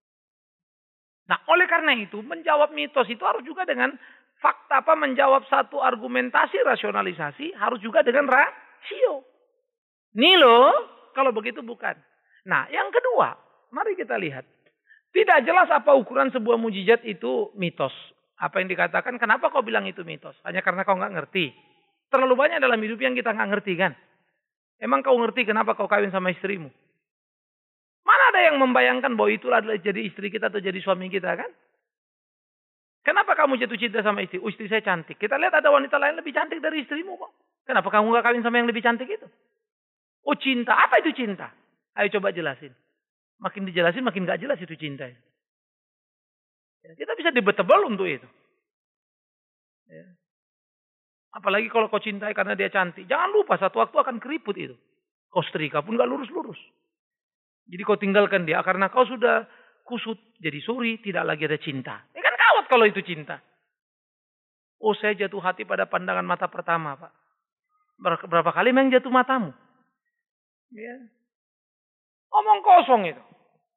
Nah oleh karena itu menjawab mitos itu harus juga dengan fakta. Menjawab satu argumentasi rasionalisasi. Harus juga dengan rasio. Nih loh. Kalau begitu bukan. Nah yang kedua. Mari kita lihat. Tidak jelas apa ukuran sebuah mujizat itu mitos. Apa yang dikatakan, kenapa kau bilang itu mitos? Hanya karena kau nggak ngerti. Terlalu banyak dalam hidup yang kita nggak ngerti kan? Emang kau ngerti kenapa kau kawin sama istrimu? Mana ada yang membayangkan bahwa itulah adalah jadi istri kita atau jadi suami kita kan? Kenapa kamu jatuh cinta sama istri? Oh, istri saya cantik. Kita lihat ada wanita lain lebih cantik dari istrimu kok. Kenapa kamu nggak kawin sama yang lebih cantik itu? Oh cinta, apa itu cinta? Ayo coba jelasin. Makin dijelasin makin nggak jelas itu cinta. Kita bisa debatable untuk itu. Ya. Apalagi kalau kau cintai karena dia cantik. Jangan lupa satu waktu akan keriput itu. Kau setrika pun gak lurus-lurus. Jadi kau tinggalkan dia karena kau sudah kusut. Jadi sorry, tidak lagi ada cinta. Ini kan kawat kalau itu cinta. Oh saya jatuh hati pada pandangan mata pertama Pak. Berapa kali memang jatuh matamu? Ya. Omong kosong itu.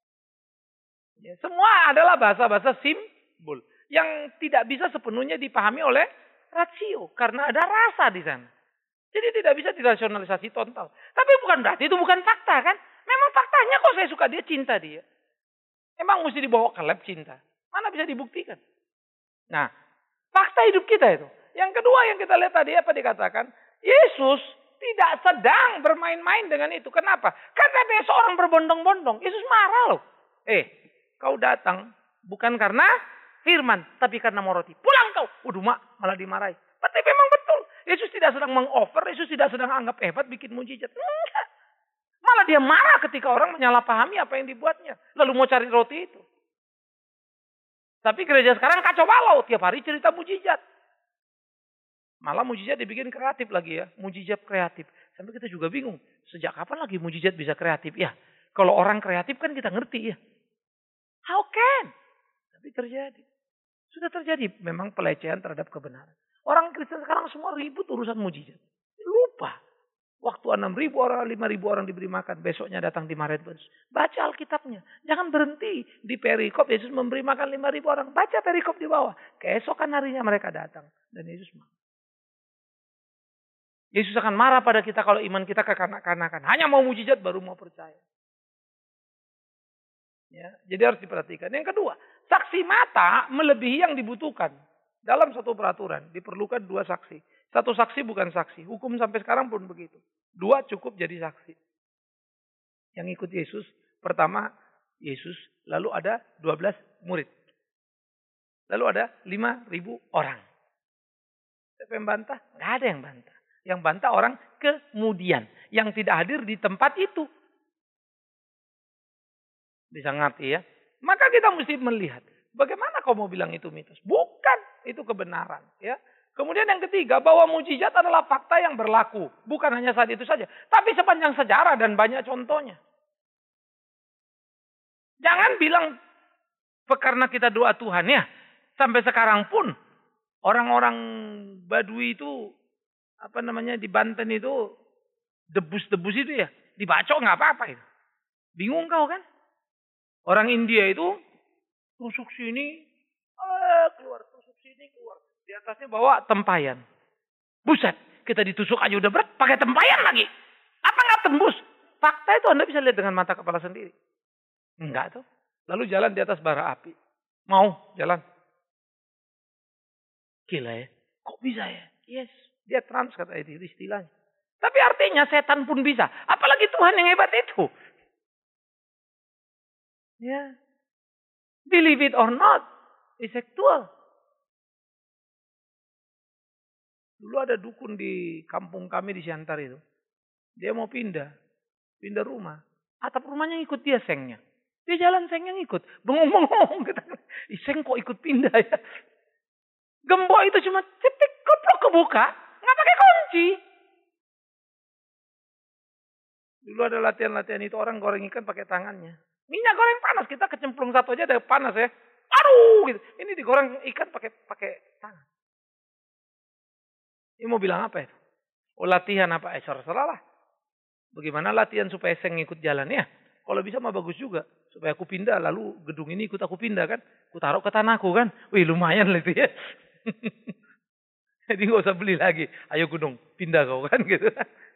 Ya, semua adalah bahasa-bahasa simbol yang tidak bisa sepenuhnya dipahami oleh rasio karena ada rasa di sana. Jadi tidak bisa dirasionalisasi total. Tapi bukan berarti itu bukan fakta kan? Memang faktanya kok saya suka dia, cinta dia. Emang mesti dibawa ke lab cinta. Mana bisa dibuktikan? Nah, fakta hidup kita itu. Yang kedua yang kita lihat tadi apa dikatakan? Yesus tidak sedang bermain-main dengan itu. Kenapa? Karena dia seorang berbondong-bondong. Yesus marah loh. Kau datang bukan karena firman, tapi karena mau roti. Pulang kau. Waduh mak, malah dimarahi. Tapi memang betul. Yesus tidak sedang meng-offer, Yesus tidak sedang anggap hebat bikin mujizat. Enggak. Malah dia marah ketika orang menyalahpahami apa yang dibuatnya. Lalu mau cari roti itu. Tapi gereja sekarang kacau balau. Tiap hari cerita mujizat. Malah mujizat dibikin kreatif lagi ya. Mujizat kreatif. Sampai kita juga bingung. Sejak kapan lagi mujizat bisa kreatif? Ya, kalau orang kreatif kan kita ngerti ya. How can? Tapi terjadi. Sudah terjadi memang pelecehan terhadap kebenaran. Orang Kristen sekarang semua ribut urusan mujizat. Lupa. Waktu 6.000 orang, 5.000 orang diberi makan. Besoknya datang dimarahin terus. Baca Alkitabnya. Jangan berhenti. Di perikop Yesus memberi makan 5.000 orang. Baca perikop di bawah. Keesokan harinya mereka datang. Dan Yesus marah. Yesus akan marah pada kita kalau iman kita kekanak-kanakan. Hanya mau mujizat baru mau percaya. Ya, jadi harus diperhatikan. Yang kedua, saksi mata melebihi yang dibutuhkan. Dalam satu peraturan diperlukan 2 saksi. Satu saksi bukan saksi. Hukum sampai sekarang pun begitu. 2 cukup jadi saksi. Yang ikut Yesus, pertama Yesus, lalu ada 12 murid. Lalu ada 5.000 orang. Siapa yang bantah? Nggak ada yang bantah. Yang bantah orang kemudian. Yang tidak hadir di tempat itu. Bisa ngerti ya? Maka kita mesti melihat. Bagaimana kau mau bilang itu mitos? Bukan. Itu kebenaran. Ya. Kemudian yang ketiga. Bahwa mujizat adalah fakta yang berlaku. Bukan hanya saat itu saja. Tapi sepanjang sejarah dan banyak contohnya. Jangan bilang. Karena kita doa Tuhan ya. Sampai sekarang pun. Orang-orang Badui itu. Di Banten itu. Debus-debus itu ya. Dibacok nggak apa-apa itu. Bingung kau kan? Orang India itu tusuk sini, keluar, tusuk sini, keluar. Di atasnya bawa tempayan. Buset, kita ditusuk aja udah berat, pakai tempayan lagi. Apa nggak tembus? Fakta itu Anda bisa lihat dengan mata kepala sendiri. Enggak tuh. Lalu jalan di atas bara api. Mau jalan. Gila ya, kok bisa ya? Yes, dia trans kata itu istilahnya. Tapi artinya setan pun bisa. Apalagi Tuhan yang hebat itu. Ya. Believe it or not, it's actual. Dulu ada dukun di kampung kami di Siantar itu. Dia mau pindah rumah. Atap rumahnya ngikut dia sengnya. Dia jalan sengnya ngikut. Bengong-bengong. Seng kok ikut pindah ya. Gembok itu cuma cetek keplok kebuka. Nggak pakai kunci. Dulu ada latihan-latihan itu orang goreng ikan pakai tangannya. Minyak goreng panas. Kita kecemplung satu aja ada panas ya. Aduh gitu. Ini digoreng ikan pakai tangan. Ini mau bilang apa itu? Oh latihan apa? Salah lah. Bagaimana latihan supaya seng ngikut jalan ya? Kalau bisa mah bagus juga. Supaya aku pindah, lalu gedung ini ikut aku pindah kan. Aku taruh ke tanahku kan. Wih lumayan lah itu ya. Jadi gak usah beli lagi. Ayo gedung, pindah kau kan gitu.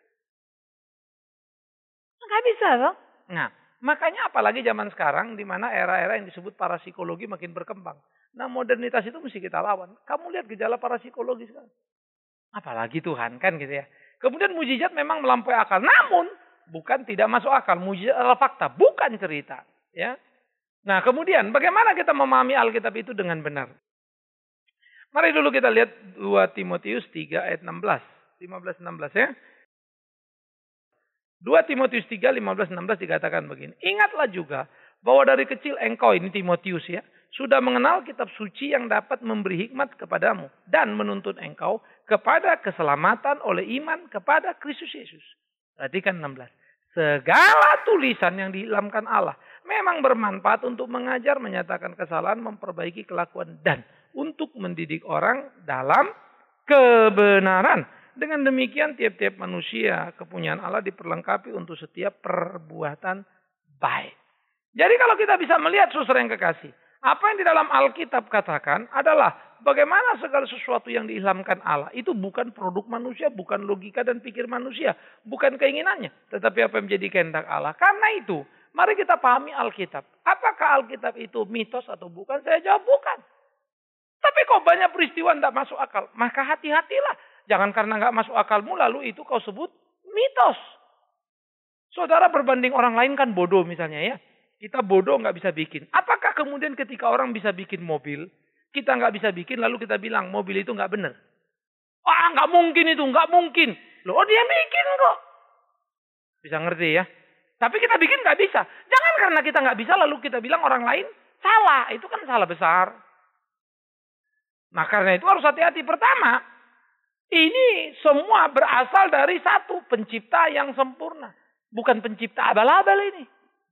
Nggak bisa loh. Nah, makanya apalagi zaman sekarang di mana era-era yang disebut parapsikologi makin berkembang. Nah modernitas itu mesti kita lawan. Kamu lihat gejala parapsikologi sekarang. Apalagi Tuhan kan gitu ya. Kemudian mujizat memang melampaui akal. Namun bukan tidak masuk akal. Mujizat adalah fakta, bukan cerita. Ya. Nah kemudian bagaimana kita memahami Alkitab itu dengan benar? Mari dulu kita lihat 2 Timotius 3 ayat 16. 15-16 ya. 2 Timotius 3, 15-16 dikatakan begini. Ingatlah juga bahwa dari kecil engkau, ini Timotius ya, sudah mengenal kitab suci yang dapat memberi hikmat kepadamu dan menuntun engkau kepada keselamatan oleh iman kepada Kristus Yesus. Perhatikan 16. Segala tulisan yang diilhamkan Allah memang bermanfaat untuk mengajar, menyatakan kesalahan, memperbaiki kelakuan dan untuk mendidik orang dalam kebenaran. Dengan demikian tiap-tiap manusia kepunyaan Allah diperlengkapi untuk setiap perbuatan baik. Jadi kalau kita bisa melihat saudara yang kekasih, apa yang di dalam Alkitab katakan adalah bagaimana segala sesuatu yang diilhamkan Allah itu bukan produk manusia, bukan logika dan pikir manusia, bukan keinginannya, tetapi apa yang menjadi kehendak Allah. Karena itu, mari kita pahami Alkitab. Apakah Alkitab itu mitos atau bukan? Saya jawab bukan. Tapi kok banyak peristiwa tidak masuk akal, maka hati-hatilah. Jangan karena nggak masuk akalmu lalu itu kau sebut mitos. Saudara berbanding orang lain kan bodoh misalnya ya. Kita bodoh nggak bisa bikin. Apakah kemudian ketika orang bisa bikin mobil, kita nggak bisa bikin lalu kita bilang mobil itu nggak benar? Wah nggak mungkin itu, nggak mungkin. Loh dia bikin kok. Bisa ngerti ya? Tapi kita bikin nggak bisa. Jangan karena kita nggak bisa lalu kita bilang orang lain salah. Itu kan salah besar. Nah karena itu harus hati-hati. Pertama, ini semua berasal dari satu pencipta yang sempurna. Bukan pencipta abal-abal ini.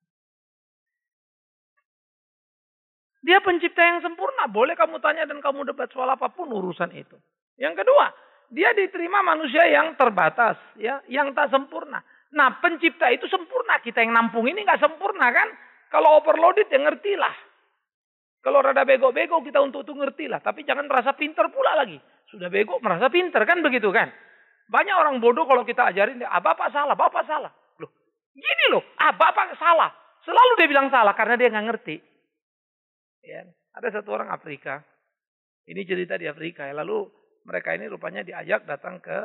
Dia pencipta yang sempurna. Boleh kamu tanya dan kamu debat soal apapun urusan itu. Yang kedua, dia diterima manusia yang terbatas. Ya, yang tak sempurna. Nah pencipta itu sempurna. Kita yang nampung ini gak sempurna kan. Kalau overloaded ya ngertilah. Kalau rada bego-bego kita untuk itu ngertilah. Tapi jangan merasa pinter pula lagi. Sudah bego merasa pinter kan begitu kan. Banyak orang bodoh kalau kita ajarin. Bapak salah, bapak salah. Loh, gini loh. Bapak salah. Selalu dia bilang salah karena dia gak ngerti. Ya, ada satu orang Afrika. Ini cerita di Afrika ya. Lalu mereka ini rupanya diajak datang ke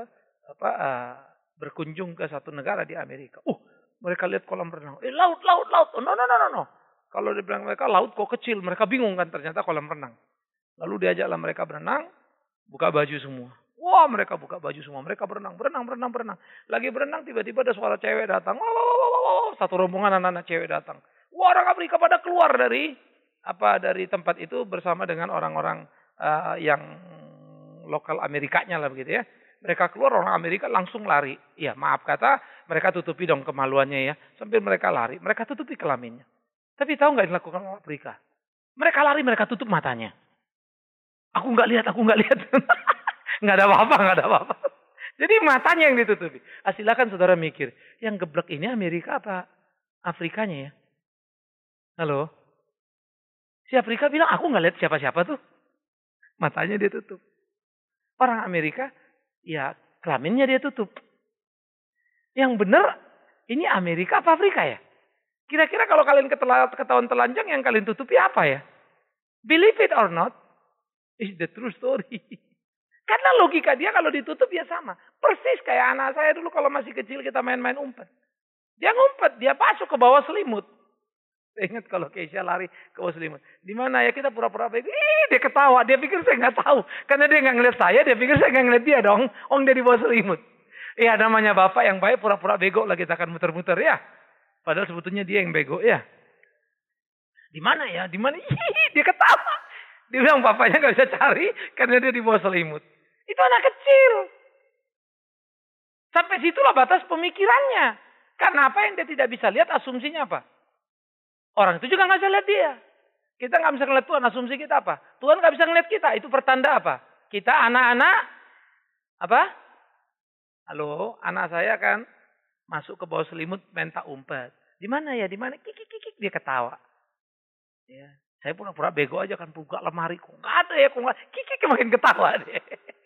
berkunjung ke satu negara di Amerika. Mereka lihat kolam renang. Laut. Oh, no. Kalau dibilang mereka laut kok kecil, mereka bingung kan ternyata kolam renang. Lalu diajaklah mereka berenang, buka baju semua. Wah, mereka buka baju semua. Mereka berenang. Lagi berenang tiba-tiba ada suara cewek datang. Satu rombongan anak-anak cewek datang. Wah, orang Afrika pada keluar dari tempat itu bersama dengan orang-orang yang lokal Amerikanya lah begitu ya. Mereka keluar, orang Amerika langsung lari. Ya maaf kata, mereka tutupi dong kemaluannya ya. Sambil mereka lari, mereka tutupi kelaminnya. Tapi tahu nggak yang dilakukan orang Afrika? Mereka lari, mereka tutup matanya. Aku nggak lihat. Nggak ada apa-apa. Jadi matanya yang ditutupi. Silakan saudara mikir, yang geblek ini Amerika apa Afrikanya ya? Halo? Si Afrika bilang, aku nggak lihat siapa-siapa tuh. Matanya dia tutup. Orang Amerika, ya kelaminnya dia tutup. Yang benar, ini Amerika apa Afrika ya? Kira-kira kalau kalian ketahuan telanjang, yang kalian tutupi apa ya? Believe it or not, is the true story. Karena logika dia kalau ditutup ya sama. Persis kayak anak saya dulu kalau masih kecil kita main-main umpet. Dia ngumpet, dia masuk ke bawah selimut. Saya ingat kalau Keisha lari ke bawah selimut. Di mana ya, kita pura-pura bego. Dia ketawa. Dia pikir saya nggak tahu. Karena dia nggak ngeliat saya, dia pikir saya nggak ngeliat dia dong. Dia di bawah selimut. Iya, namanya bapak yang baik pura-pura bego lah, kita akan muter-muter ya. Padahal sebetulnya dia yang bego ya. Di mana ya? Di mana? Dia ketawa. Dia bilang bapaknya nggak bisa cari karena dia di bawah selimut. Itu anak kecil. Sampai situlah batas pemikirannya. Karena apa yang dia tidak bisa lihat, asumsinya apa? Orang itu juga nggak bisa lihat dia. Kita nggak bisa ngeliat Tuhan, asumsi kita apa? Tuhan nggak bisa ngeliat kita. Itu pertanda apa? Kita anak-anak apa? Halo, anak saya kan masuk ke bawah selimut minta umpet. Di mana ya? Di mana? Kik, dia ketawa. Ya, saya pura-pura bego aja kan, buka lemari kok nggak ada ya, kok nggak. Kik makin ketawa deh.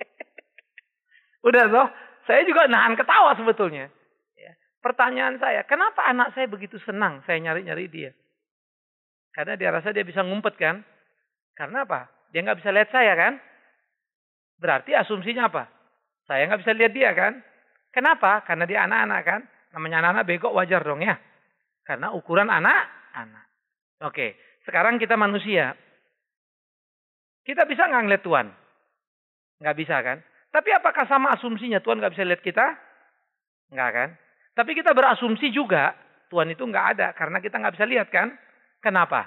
Udah toh, saya juga nahan ketawa sebetulnya. Ya. Pertanyaan saya, kenapa anak saya begitu senang saya nyari-nyari dia? Karena dia rasa dia bisa ngumpet kan? Karena apa? Dia nggak bisa lihat saya kan? Berarti asumsinya apa? Saya nggak bisa lihat dia kan? Kenapa? Karena dia anak-anak kan? Namanya anak-anak bego, wajar dong ya. Karena ukuran anak-anak. Oke, sekarang kita manusia. Kita bisa nggak ngeliat Tuhan? Nggak bisa kan? Tapi apakah sama asumsinya Tuhan nggak bisa lihat kita? Nggak kan? Tapi kita berasumsi juga Tuhan itu nggak ada karena kita nggak bisa lihat kan? Kenapa?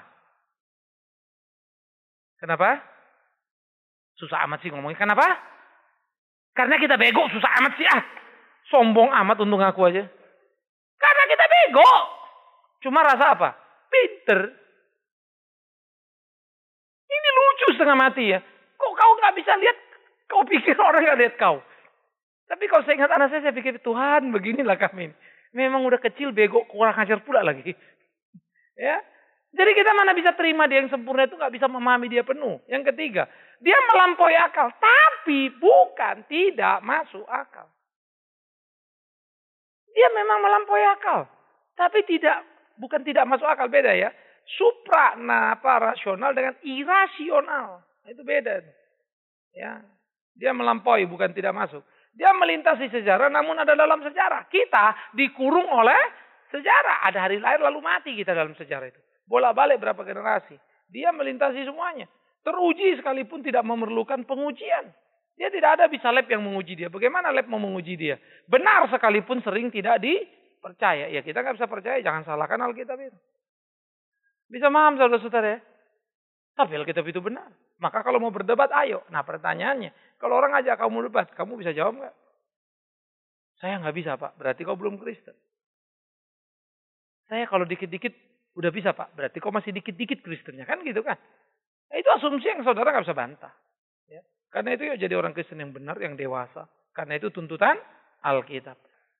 Kenapa? Susah amat sih ngomongnya. Kenapa? Karena kita bego, susah amat sih. Sombong amat untuk ngaku aja. Karena kita bego. Cuma rasa apa? Pinter. Ini lucu setengah mati ya. Kok kau nggak bisa lihat? Kau pikir orang nggak lihat kau. Tapi kalau saya ingat anak saya pikir Tuhan beginilah kami. Memang udah kecil bego, kurang ajar pula lagi. Ya. Jadi kita mana bisa terima dia yang sempurna itu nggak bisa memahami dia penuh. Yang ketiga, dia melampaui akal, tapi bukan tidak masuk akal. Dia memang melampaui akal, tapi bukan tidak masuk akal, beda ya. Rasional dengan irasional, itu beda. Ya, dia melampaui bukan tidak masuk. Dia melintasi sejarah, namun ada dalam sejarah. Kita dikurung oleh sejarah. Ada hari lahir lalu mati kita dalam sejarah itu. Bolak-balik berapa generasi. Dia melintasi semuanya. Teruji sekalipun tidak memerlukan pengujian. Dia tidak ada bisa lab yang menguji dia. Bagaimana lab mau menguji dia? Benar sekalipun sering tidak dipercaya. Ya kita nggak bisa percaya. Jangan salahkan Alkitab itu. Bisa paham saudara-saudara ya? Tapi Alkitab itu benar. Maka kalau mau berdebat ayo. Nah pertanyaannya. Kalau orang ajak kamu debat. Kamu bisa jawab nggak? Saya nggak bisa Pak. Berarti kau belum Kristen. Saya kalau dikit-dikit udah bisa Pak. Berarti kau masih dikit-dikit Kristennya. Kan gitu kan. Nah, itu asumsi yang saudara nggak bisa bantah. Ya. Karena itu ya jadi orang Kristen yang benar, yang dewasa. Karena itu tuntutan Alkitab.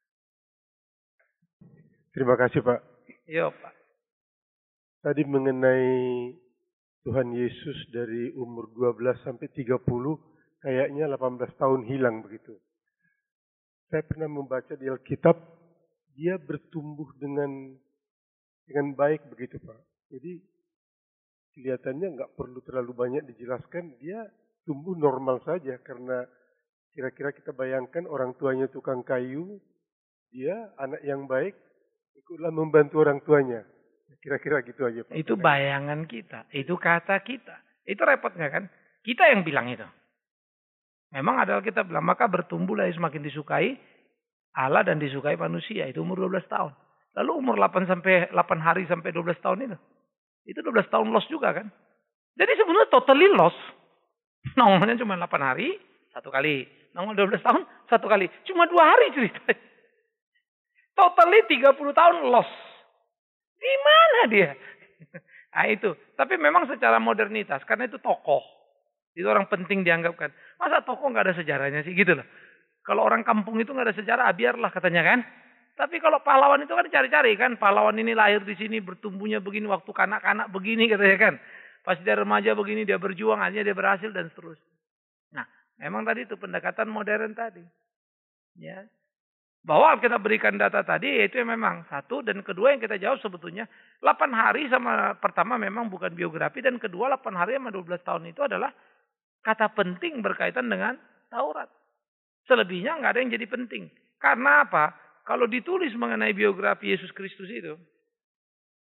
Terima kasih Pak. Iya Pak. Tadi mengenai Tuhan Yesus dari umur 12 sampai 30, kayaknya 18 tahun hilang begitu. Saya pernah membaca di Alkitab, dia bertumbuh dengan baik begitu Pak. Jadi kelihatannya nggak perlu terlalu banyak dijelaskan, dia tumbuh normal saja. Karena kira-kira kita bayangkan orang tuanya tukang kayu, dia anak yang baik, ikutlah membantu orang tuanya. Kira-kira gitu aja Pak. Itu bayangan kita, itu kata kita. Itu repotnya kan? Kita yang bilang itu. Memang ada Alkitab bilang, maka bertumbuhlah semakin disukai Allah dan disukai manusia. Itu umur 12 tahun. Lalu umur 8 hari sampai 12 tahun itu 12 tahun loss juga kan? Jadi sebenarnya totally loss. Nongolnya cuma 8 hari, 1 kali. Nongol 12 tahun, 1 kali. Cuma 2 hari ceritanya. Totally 30 tahun loss. Di mana dia? Nah itu. Tapi memang secara modernitas, karena itu tokoh. Itu orang penting dianggapkan. Masa tokoh nggak ada sejarahnya sih gitu loh. Kalau orang kampung itu nggak ada sejarah, biarlah katanya kan. Tapi kalau pahlawan itu kan cari-cari kan. Pahlawan ini lahir di sini, bertumbuhnya begini, waktu kanak-kanak begini katanya kan. Pas dia remaja begini, dia berjuang, akhirnya dia berhasil dan seterusnya. Nah, memang tadi itu pendekatan modern tadi. Ya. Bahwa kita berikan data tadi, itu yang memang satu. Dan kedua yang kita jawab sebetulnya, 8 hari sama pertama memang bukan biografi. Dan kedua 8 hari sama 12 tahun itu adalah kata penting berkaitan dengan Taurat. Selebihnya nggak ada yang jadi penting. Karena apa? Kalau ditulis mengenai biografi Yesus Kristus itu,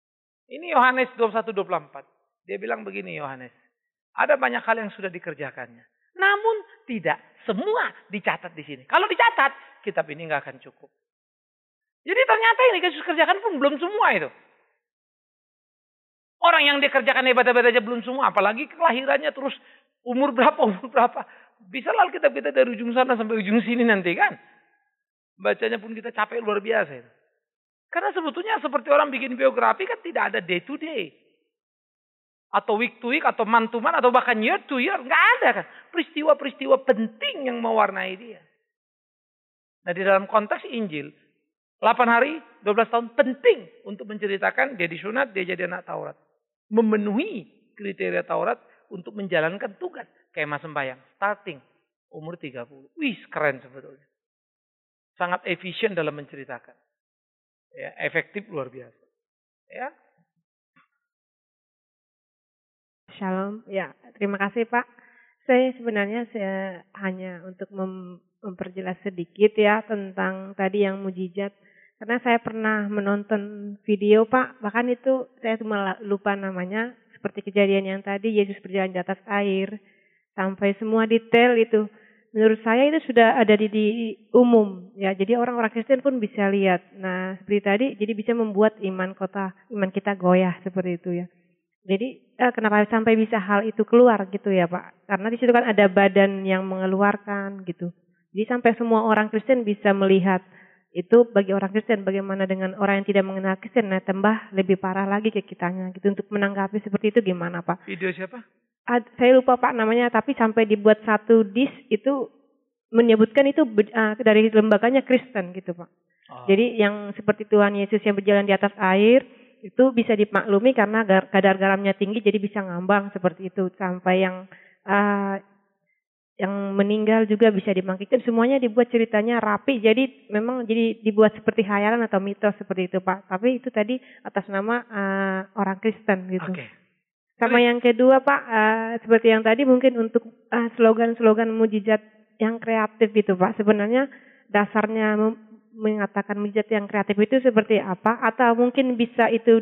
Ini Yohanes 21:24. Dia bilang begini Yohanes. Ada banyak hal yang sudah dikerjakannya. Namun tidak semua dicatat di sini. Kalau dicatat, kitab ini nggak akan cukup. Jadi ternyata ini Yesus kerjakan pun belum semua itu. Orang yang dikerjakan hebat-hebat aja belum semua. Apalagi kelahirannya terus umur berapa. Bisa lah kitab kita dari ujung sana sampai ujung sini nanti kan. Bacanya pun kita capek luar biasa itu. Karena sebetulnya seperti orang bikin biografi kan tidak ada day to day. Atau week to week, atau month to month, atau bahkan year to year. Nggak ada kan. Peristiwa-peristiwa penting yang mewarnai dia. Nah di dalam konteks Injil, 8 hari, 12 tahun penting untuk menceritakan dia disunat, dia jadi anak Taurat. Memenuhi kriteria Taurat untuk menjalankan tugas. Kemah sembahyang, starting umur 30. Wih keren sebetulnya. Sangat efisien dalam menceritakan. Ya, efektif luar biasa. Ya. Shalom, ya terima kasih Pak. Saya sebenarnya hanya untuk memperjelas sedikit ya tentang tadi yang mujizat. Karena saya pernah menonton video Pak, bahkan itu saya cuma lupa namanya. Seperti kejadian yang tadi Yesus berjalan di atas air. Sampai semua detail itu. Menurut saya itu sudah ada di umum. Ya, jadi orang-orang Kristen pun bisa lihat. Nah seperti tadi, jadi bisa membuat iman kita goyah seperti itu ya. Jadi kenapa sampai bisa hal itu keluar gitu ya Pak? Karena di situ kan ada badan yang mengeluarkan gitu. Jadi sampai semua orang Kristen bisa melihat itu bagi orang Kristen. Bagaimana dengan orang yang tidak mengenal Kristen? Nah tambah lebih parah lagi ke kitanya gitu. Untuk menanggapi seperti itu gimana Pak? Video siapa? Saya lupa Pak namanya. Tapi sampai dibuat satu disk itu menyebutkan itu dari lembaganya Kristen gitu Pak. Oh. Jadi yang seperti Tuhan Yesus yang berjalan di atas air. Itu bisa dimaklumi karena kadar garamnya tinggi jadi bisa ngambang seperti itu. Sampai yang meninggal juga bisa dibangkitkan. Semuanya dibuat ceritanya rapi. Jadi memang jadi dibuat seperti khayalan atau mitos seperti itu Pak. Tapi itu tadi atas nama orang Kristen gitu. Okay. Sama yang kedua Pak, seperti yang tadi mungkin untuk slogan-slogan mujizat yang kreatif gitu Pak. Sebenarnya dasarnya mengatakan mujizat yang kreatif itu seperti apa? Atau mungkin bisa itu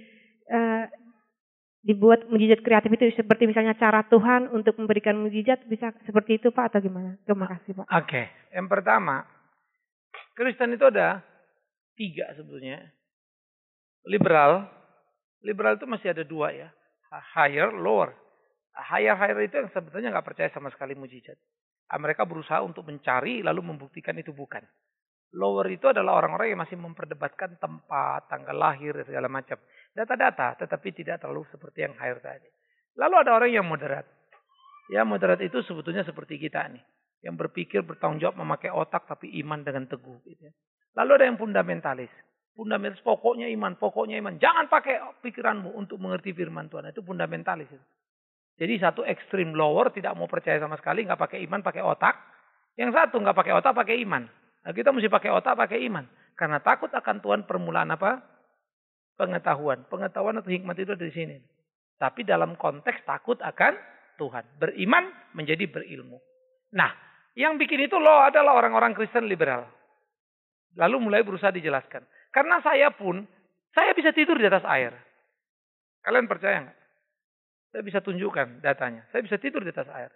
dibuat mujizat kreatif itu seperti misalnya cara Tuhan untuk memberikan mujizat, bisa seperti itu Pak atau gimana? Terima kasih Pak. Oke, yang pertama, Kristen itu ada 3 sebetulnya. Liberal itu masih ada 2 ya. Higher, lower. Higher itu yang sebetulnya nggak percaya sama sekali mujizat. Mereka berusaha untuk mencari lalu membuktikan itu bukan. Lower itu adalah orang-orang yang masih memperdebatkan tempat, tanggal lahir, segala macam. Data-data, tetapi tidak terlalu seperti yang higher tadi. Lalu ada orang yang moderat. Ya, moderat itu sebetulnya seperti kita nih. Yang berpikir, bertanggung jawab, memakai otak, tapi iman dengan teguh. Gitu ya. Lalu ada yang fundamentalis. Fundamentalis, pokoknya iman. Jangan pakai pikiranmu untuk mengerti firman Tuhan. Itu fundamentalis. Jadi satu ekstrim lower, tidak mau percaya sama sekali, nggak pakai iman, pakai otak. Yang satu nggak pakai otak, pakai iman. Nah, kita mesti pakai otak, pakai iman. Karena takut akan Tuhan permulaan apa? Pengetahuan. Pengetahuan atau hikmat itu dari sini. Tapi dalam konteks takut akan Tuhan. Beriman menjadi berilmu. Nah, yang bikin itu loh adalah orang-orang Kristen liberal. Lalu mulai berusaha dijelaskan. Karena saya bisa tidur di atas air. Kalian percaya nggak? Saya bisa tunjukkan datanya. Saya bisa tidur di atas air.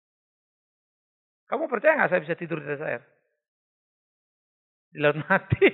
Kamu percaya nggak saya bisa tidur di atas air? Di laut mati.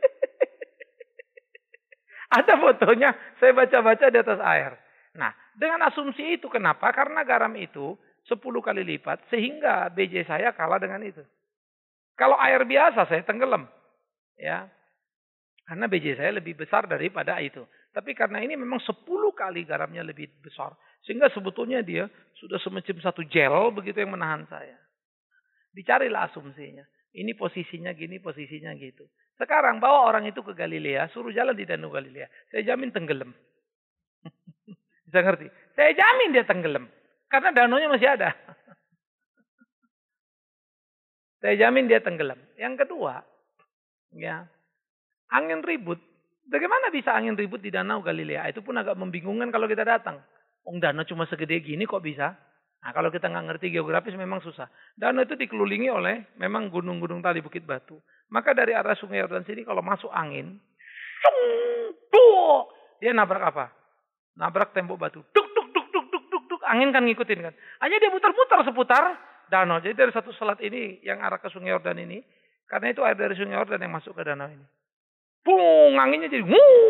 Ada fotonya, saya baca-baca di atas air. Nah, dengan asumsi itu kenapa? Karena garam itu 10 kali lipat, sehingga BJ saya kalah dengan itu. Kalau air biasa, saya tenggelam. Ya, karena BJ saya lebih besar daripada itu. Tapi karena ini memang 10 kali garamnya lebih besar. Sehingga sebetulnya dia sudah semacam satu gel begitu yang menahan saya. Dicarilah asumsinya. Ini posisinya gini, posisinya gitu. Sekarang bawa orang itu ke Galilea, suruh jalan di Danau Galilea. Saya jamin tenggelam. Bisa ngerti? Saya jamin dia tenggelam. Karena danaunya masih ada. Saya jamin dia tenggelam. Yang kedua, ya, angin ribut. Bagaimana bisa angin ribut di Danau Galilea? Itu pun agak membingungkan kalau kita datang. Danau cuma segede gini kok bisa? Nah, kalau kita nggak ngerti geografis memang susah. Danau itu dikelilingi oleh memang gunung-gunung tali bukit batu. Maka dari arah Sungai Yordan sini kalau masuk angin, dia nabrak apa? Nabrak tembok batu. Duk, duk, duk, duk, duk, duk, duk. Angin kan ngikutin kan. Hanya dia muter-muter seputar danau. Jadi dari satu selat ini yang arah ke Sungai Yordan ini, karena itu air dari Sungai Yordan yang masuk ke danau ini. Bung, anginnya jadi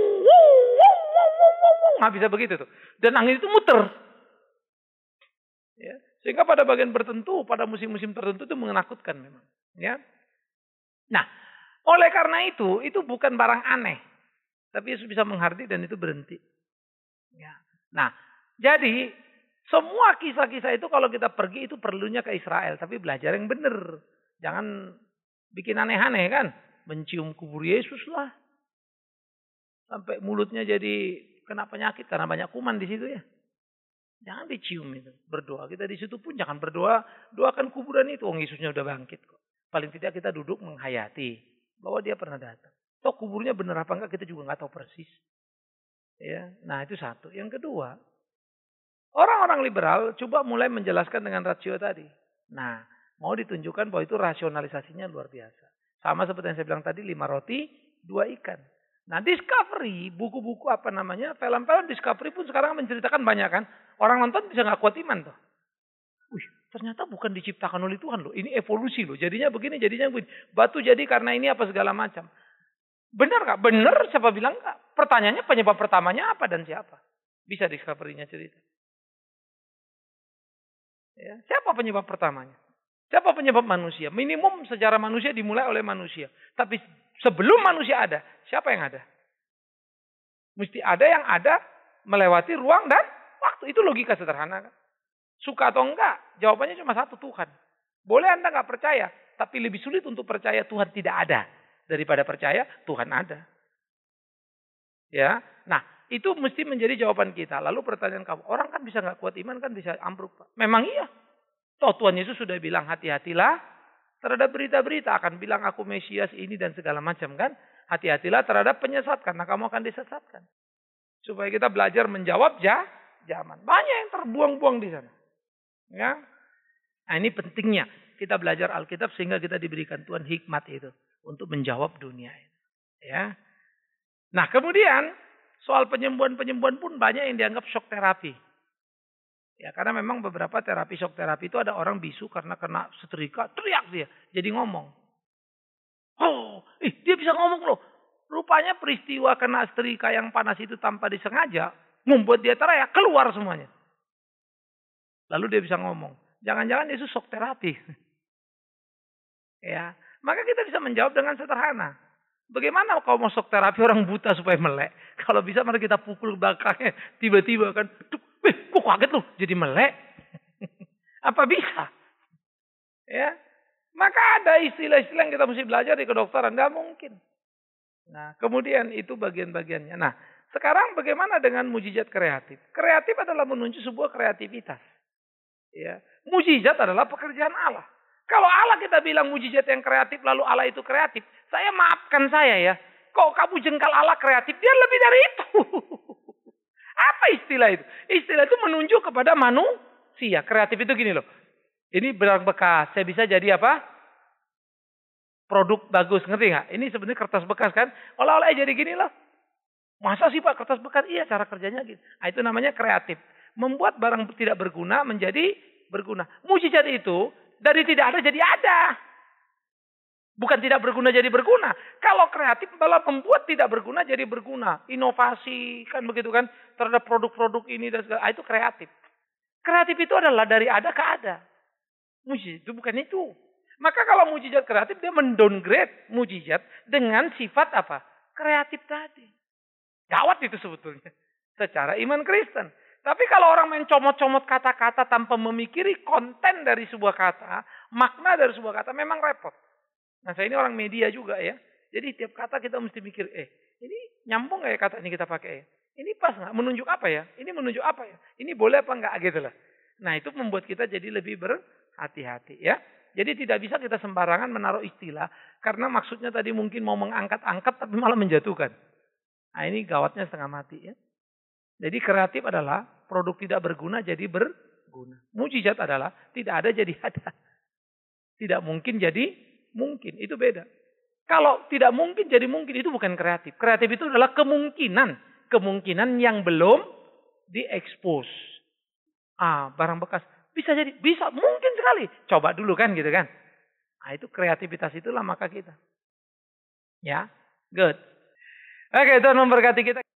nggak bisa begitu tuh. Dan angin itu muter. Ya. Sehingga pada bagian tertentu, pada musim-musim tertentu itu menakutkan memang. Ya. Nah, oleh karena itu bukan barang aneh. Tapi Yesus bisa menghardi dan itu berhenti. Ya. Nah, jadi semua kisah-kisah itu kalau kita pergi itu perlunya ke Israel. Tapi belajar yang benar. Jangan bikin aneh-aneh kan. Mencium kubur Yesus lah. Sampai mulutnya jadi kena penyakit karena banyak kuman di situ ya. Jangan dicium itu. Berdoa. Kita di situ pun jangan berdoa. Doakan kuburan itu. Oh, Yesusnya udah bangkit kok. Paling tidak kita duduk menghayati bahwa dia pernah datang. Toh kuburnya benar apa enggak kita juga nggak tahu persis. Ya, nah itu satu. Yang kedua, orang-orang liberal coba mulai menjelaskan dengan rasio tadi. Nah, mau ditunjukkan bahwa itu rasionalisasinya luar biasa. Sama seperti yang saya bilang tadi, 5 roti, 2 ikan. Nah, Discovery, buku-buku apa namanya, film-film Discovery pun sekarang menceritakan banyak kan. Orang nonton bisa nggak kuat iman tuh. Wih, ternyata bukan diciptakan oleh Tuhan loh. Ini evolusi loh. Jadinya begini, jadinya begini. Batu jadi karena ini apa segala macam. Benar nggak? Benar, siapa bilang nggak? Pertanyaannya penyebab pertamanya apa dan siapa? Bisa Discovery-nya cerita. Ya, siapa penyebab pertamanya? Siapa penyebab manusia? Minimum sejarah manusia dimulai oleh manusia. Tapi sebelum manusia ada, siapa yang ada? Mesti ada yang ada melewati ruang dan waktu. Itu logika sederhana kan? Suka atau enggak? Jawabannya cuma satu, Tuhan. Boleh Anda nggak percaya, tapi lebih sulit untuk percaya Tuhan tidak ada daripada percaya Tuhan ada. Ya, nah itu mesti menjadi jawaban kita. Lalu pertanyaan kamu, orang kan bisa nggak kuat iman kan bisa ambruk, Pak. Memang iya. Toh Tuhan Yesus sudah bilang hati-hatilah terhadap berita-berita, akan bilang aku Mesias ini dan segala macam kan. Hati-hatilah terhadap penyesat karena kamu akan disesatkan. Supaya kita belajar menjawab zaman. Banyak yang terbuang-buang di sana. Ya. Nah ini pentingnya kita belajar Alkitab sehingga kita diberikan Tuhan hikmat itu untuk menjawab dunia ini. Ya. Nah kemudian soal penyembuhan-penyembuhan pun banyak yang dianggap shock terapi. Ya karena memang beberapa terapi shock terapi itu ada orang bisu karena kena setrika, teriak dia, jadi ngomong. Oh, dia bisa ngomong loh. Rupanya peristiwa kena setrika yang panas itu tanpa disengaja membuat dia teriak, keluar semuanya. Lalu dia bisa ngomong. Jangan-jangan Yesus shock terapi. Ya, maka kita bisa menjawab dengan sederhana. Bagaimana kalau mau shock terapi orang buta supaya melek? Kalau bisa mari kita pukul belakangnya tiba-tiba kan, kok kaget loh jadi melek? Apa bisa? Ya, maka ada istilah-istilah yang kita mesti belajar di kedokteran, nggak mungkin. Nah, kemudian itu bagian-bagiannya. Nah, sekarang bagaimana dengan mujizat kreatif? Kreatif adalah menunjuk sebuah kreativitas. Ya, mujizat adalah pekerjaan Allah. Kalau Allah kita bilang mujizat yang kreatif lalu Allah itu kreatif, saya maafkan saya ya. Kok kamu jengkal Allah kreatif? Dia lebih dari itu. Apa istilah itu? Istilah itu menunjuk kepada manusia. Kreatif itu gini loh. Ini barang bekas. Saya bisa jadi apa? Produk bagus. Ngerti nggak? Ini sebenarnya kertas bekas kan? Olah-olah jadi gini loh. Masa sih Pak kertas bekas? Iya cara kerjanya gitu. Nah, itu namanya kreatif. Membuat barang tidak berguna menjadi berguna. Mujizat itu dari tidak ada jadi ada. Bukan tidak berguna jadi berguna. Kalau kreatif malah membuat tidak berguna jadi berguna. Inovasi kan begitu kan. Terhadap produk-produk ini dan segala. Itu kreatif. Kreatif itu adalah dari ada ke ada. Mujizat itu bukan itu. Maka kalau mujizat kreatif dia mendowngrade mujizat dengan sifat apa? Kreatif tadi. Gawat itu sebetulnya. Secara iman Kristen. Tapi kalau orang main comot-comot kata-kata tanpa memikiri konten dari sebuah kata, makna dari sebuah kata memang repot. Nah saya ini orang media juga ya. Jadi tiap kata kita mesti mikir, ini nyambung gak ya kata ini kita pakai ya? Ini pas gak? Menunjuk apa ya? Ini menunjuk apa ya? Ini boleh apa enggak gitu lah. Nah itu membuat kita jadi lebih berhati-hati ya. Jadi tidak bisa kita sembarangan menaruh istilah. Karena maksudnya tadi mungkin mau mengangkat-angkat tapi malah menjatuhkan. Nah ini gawatnya setengah mati ya. Jadi kreatif adalah produk tidak berguna jadi berguna. Mujizat adalah tidak ada jadi ada. Tidak mungkin jadi mungkin. Itu beda. Kalau tidak mungkin jadi mungkin itu bukan kreatif. Kreatif itu adalah kemungkinan kemungkinan yang belum diekspos. Barang bekas. Bisa jadi, bisa, mungkin sekali. Coba dulu kan gitu kan. Nah itu kreativitas itulah maka kita. Ya, good. Oke, Tuhan memberkati kita.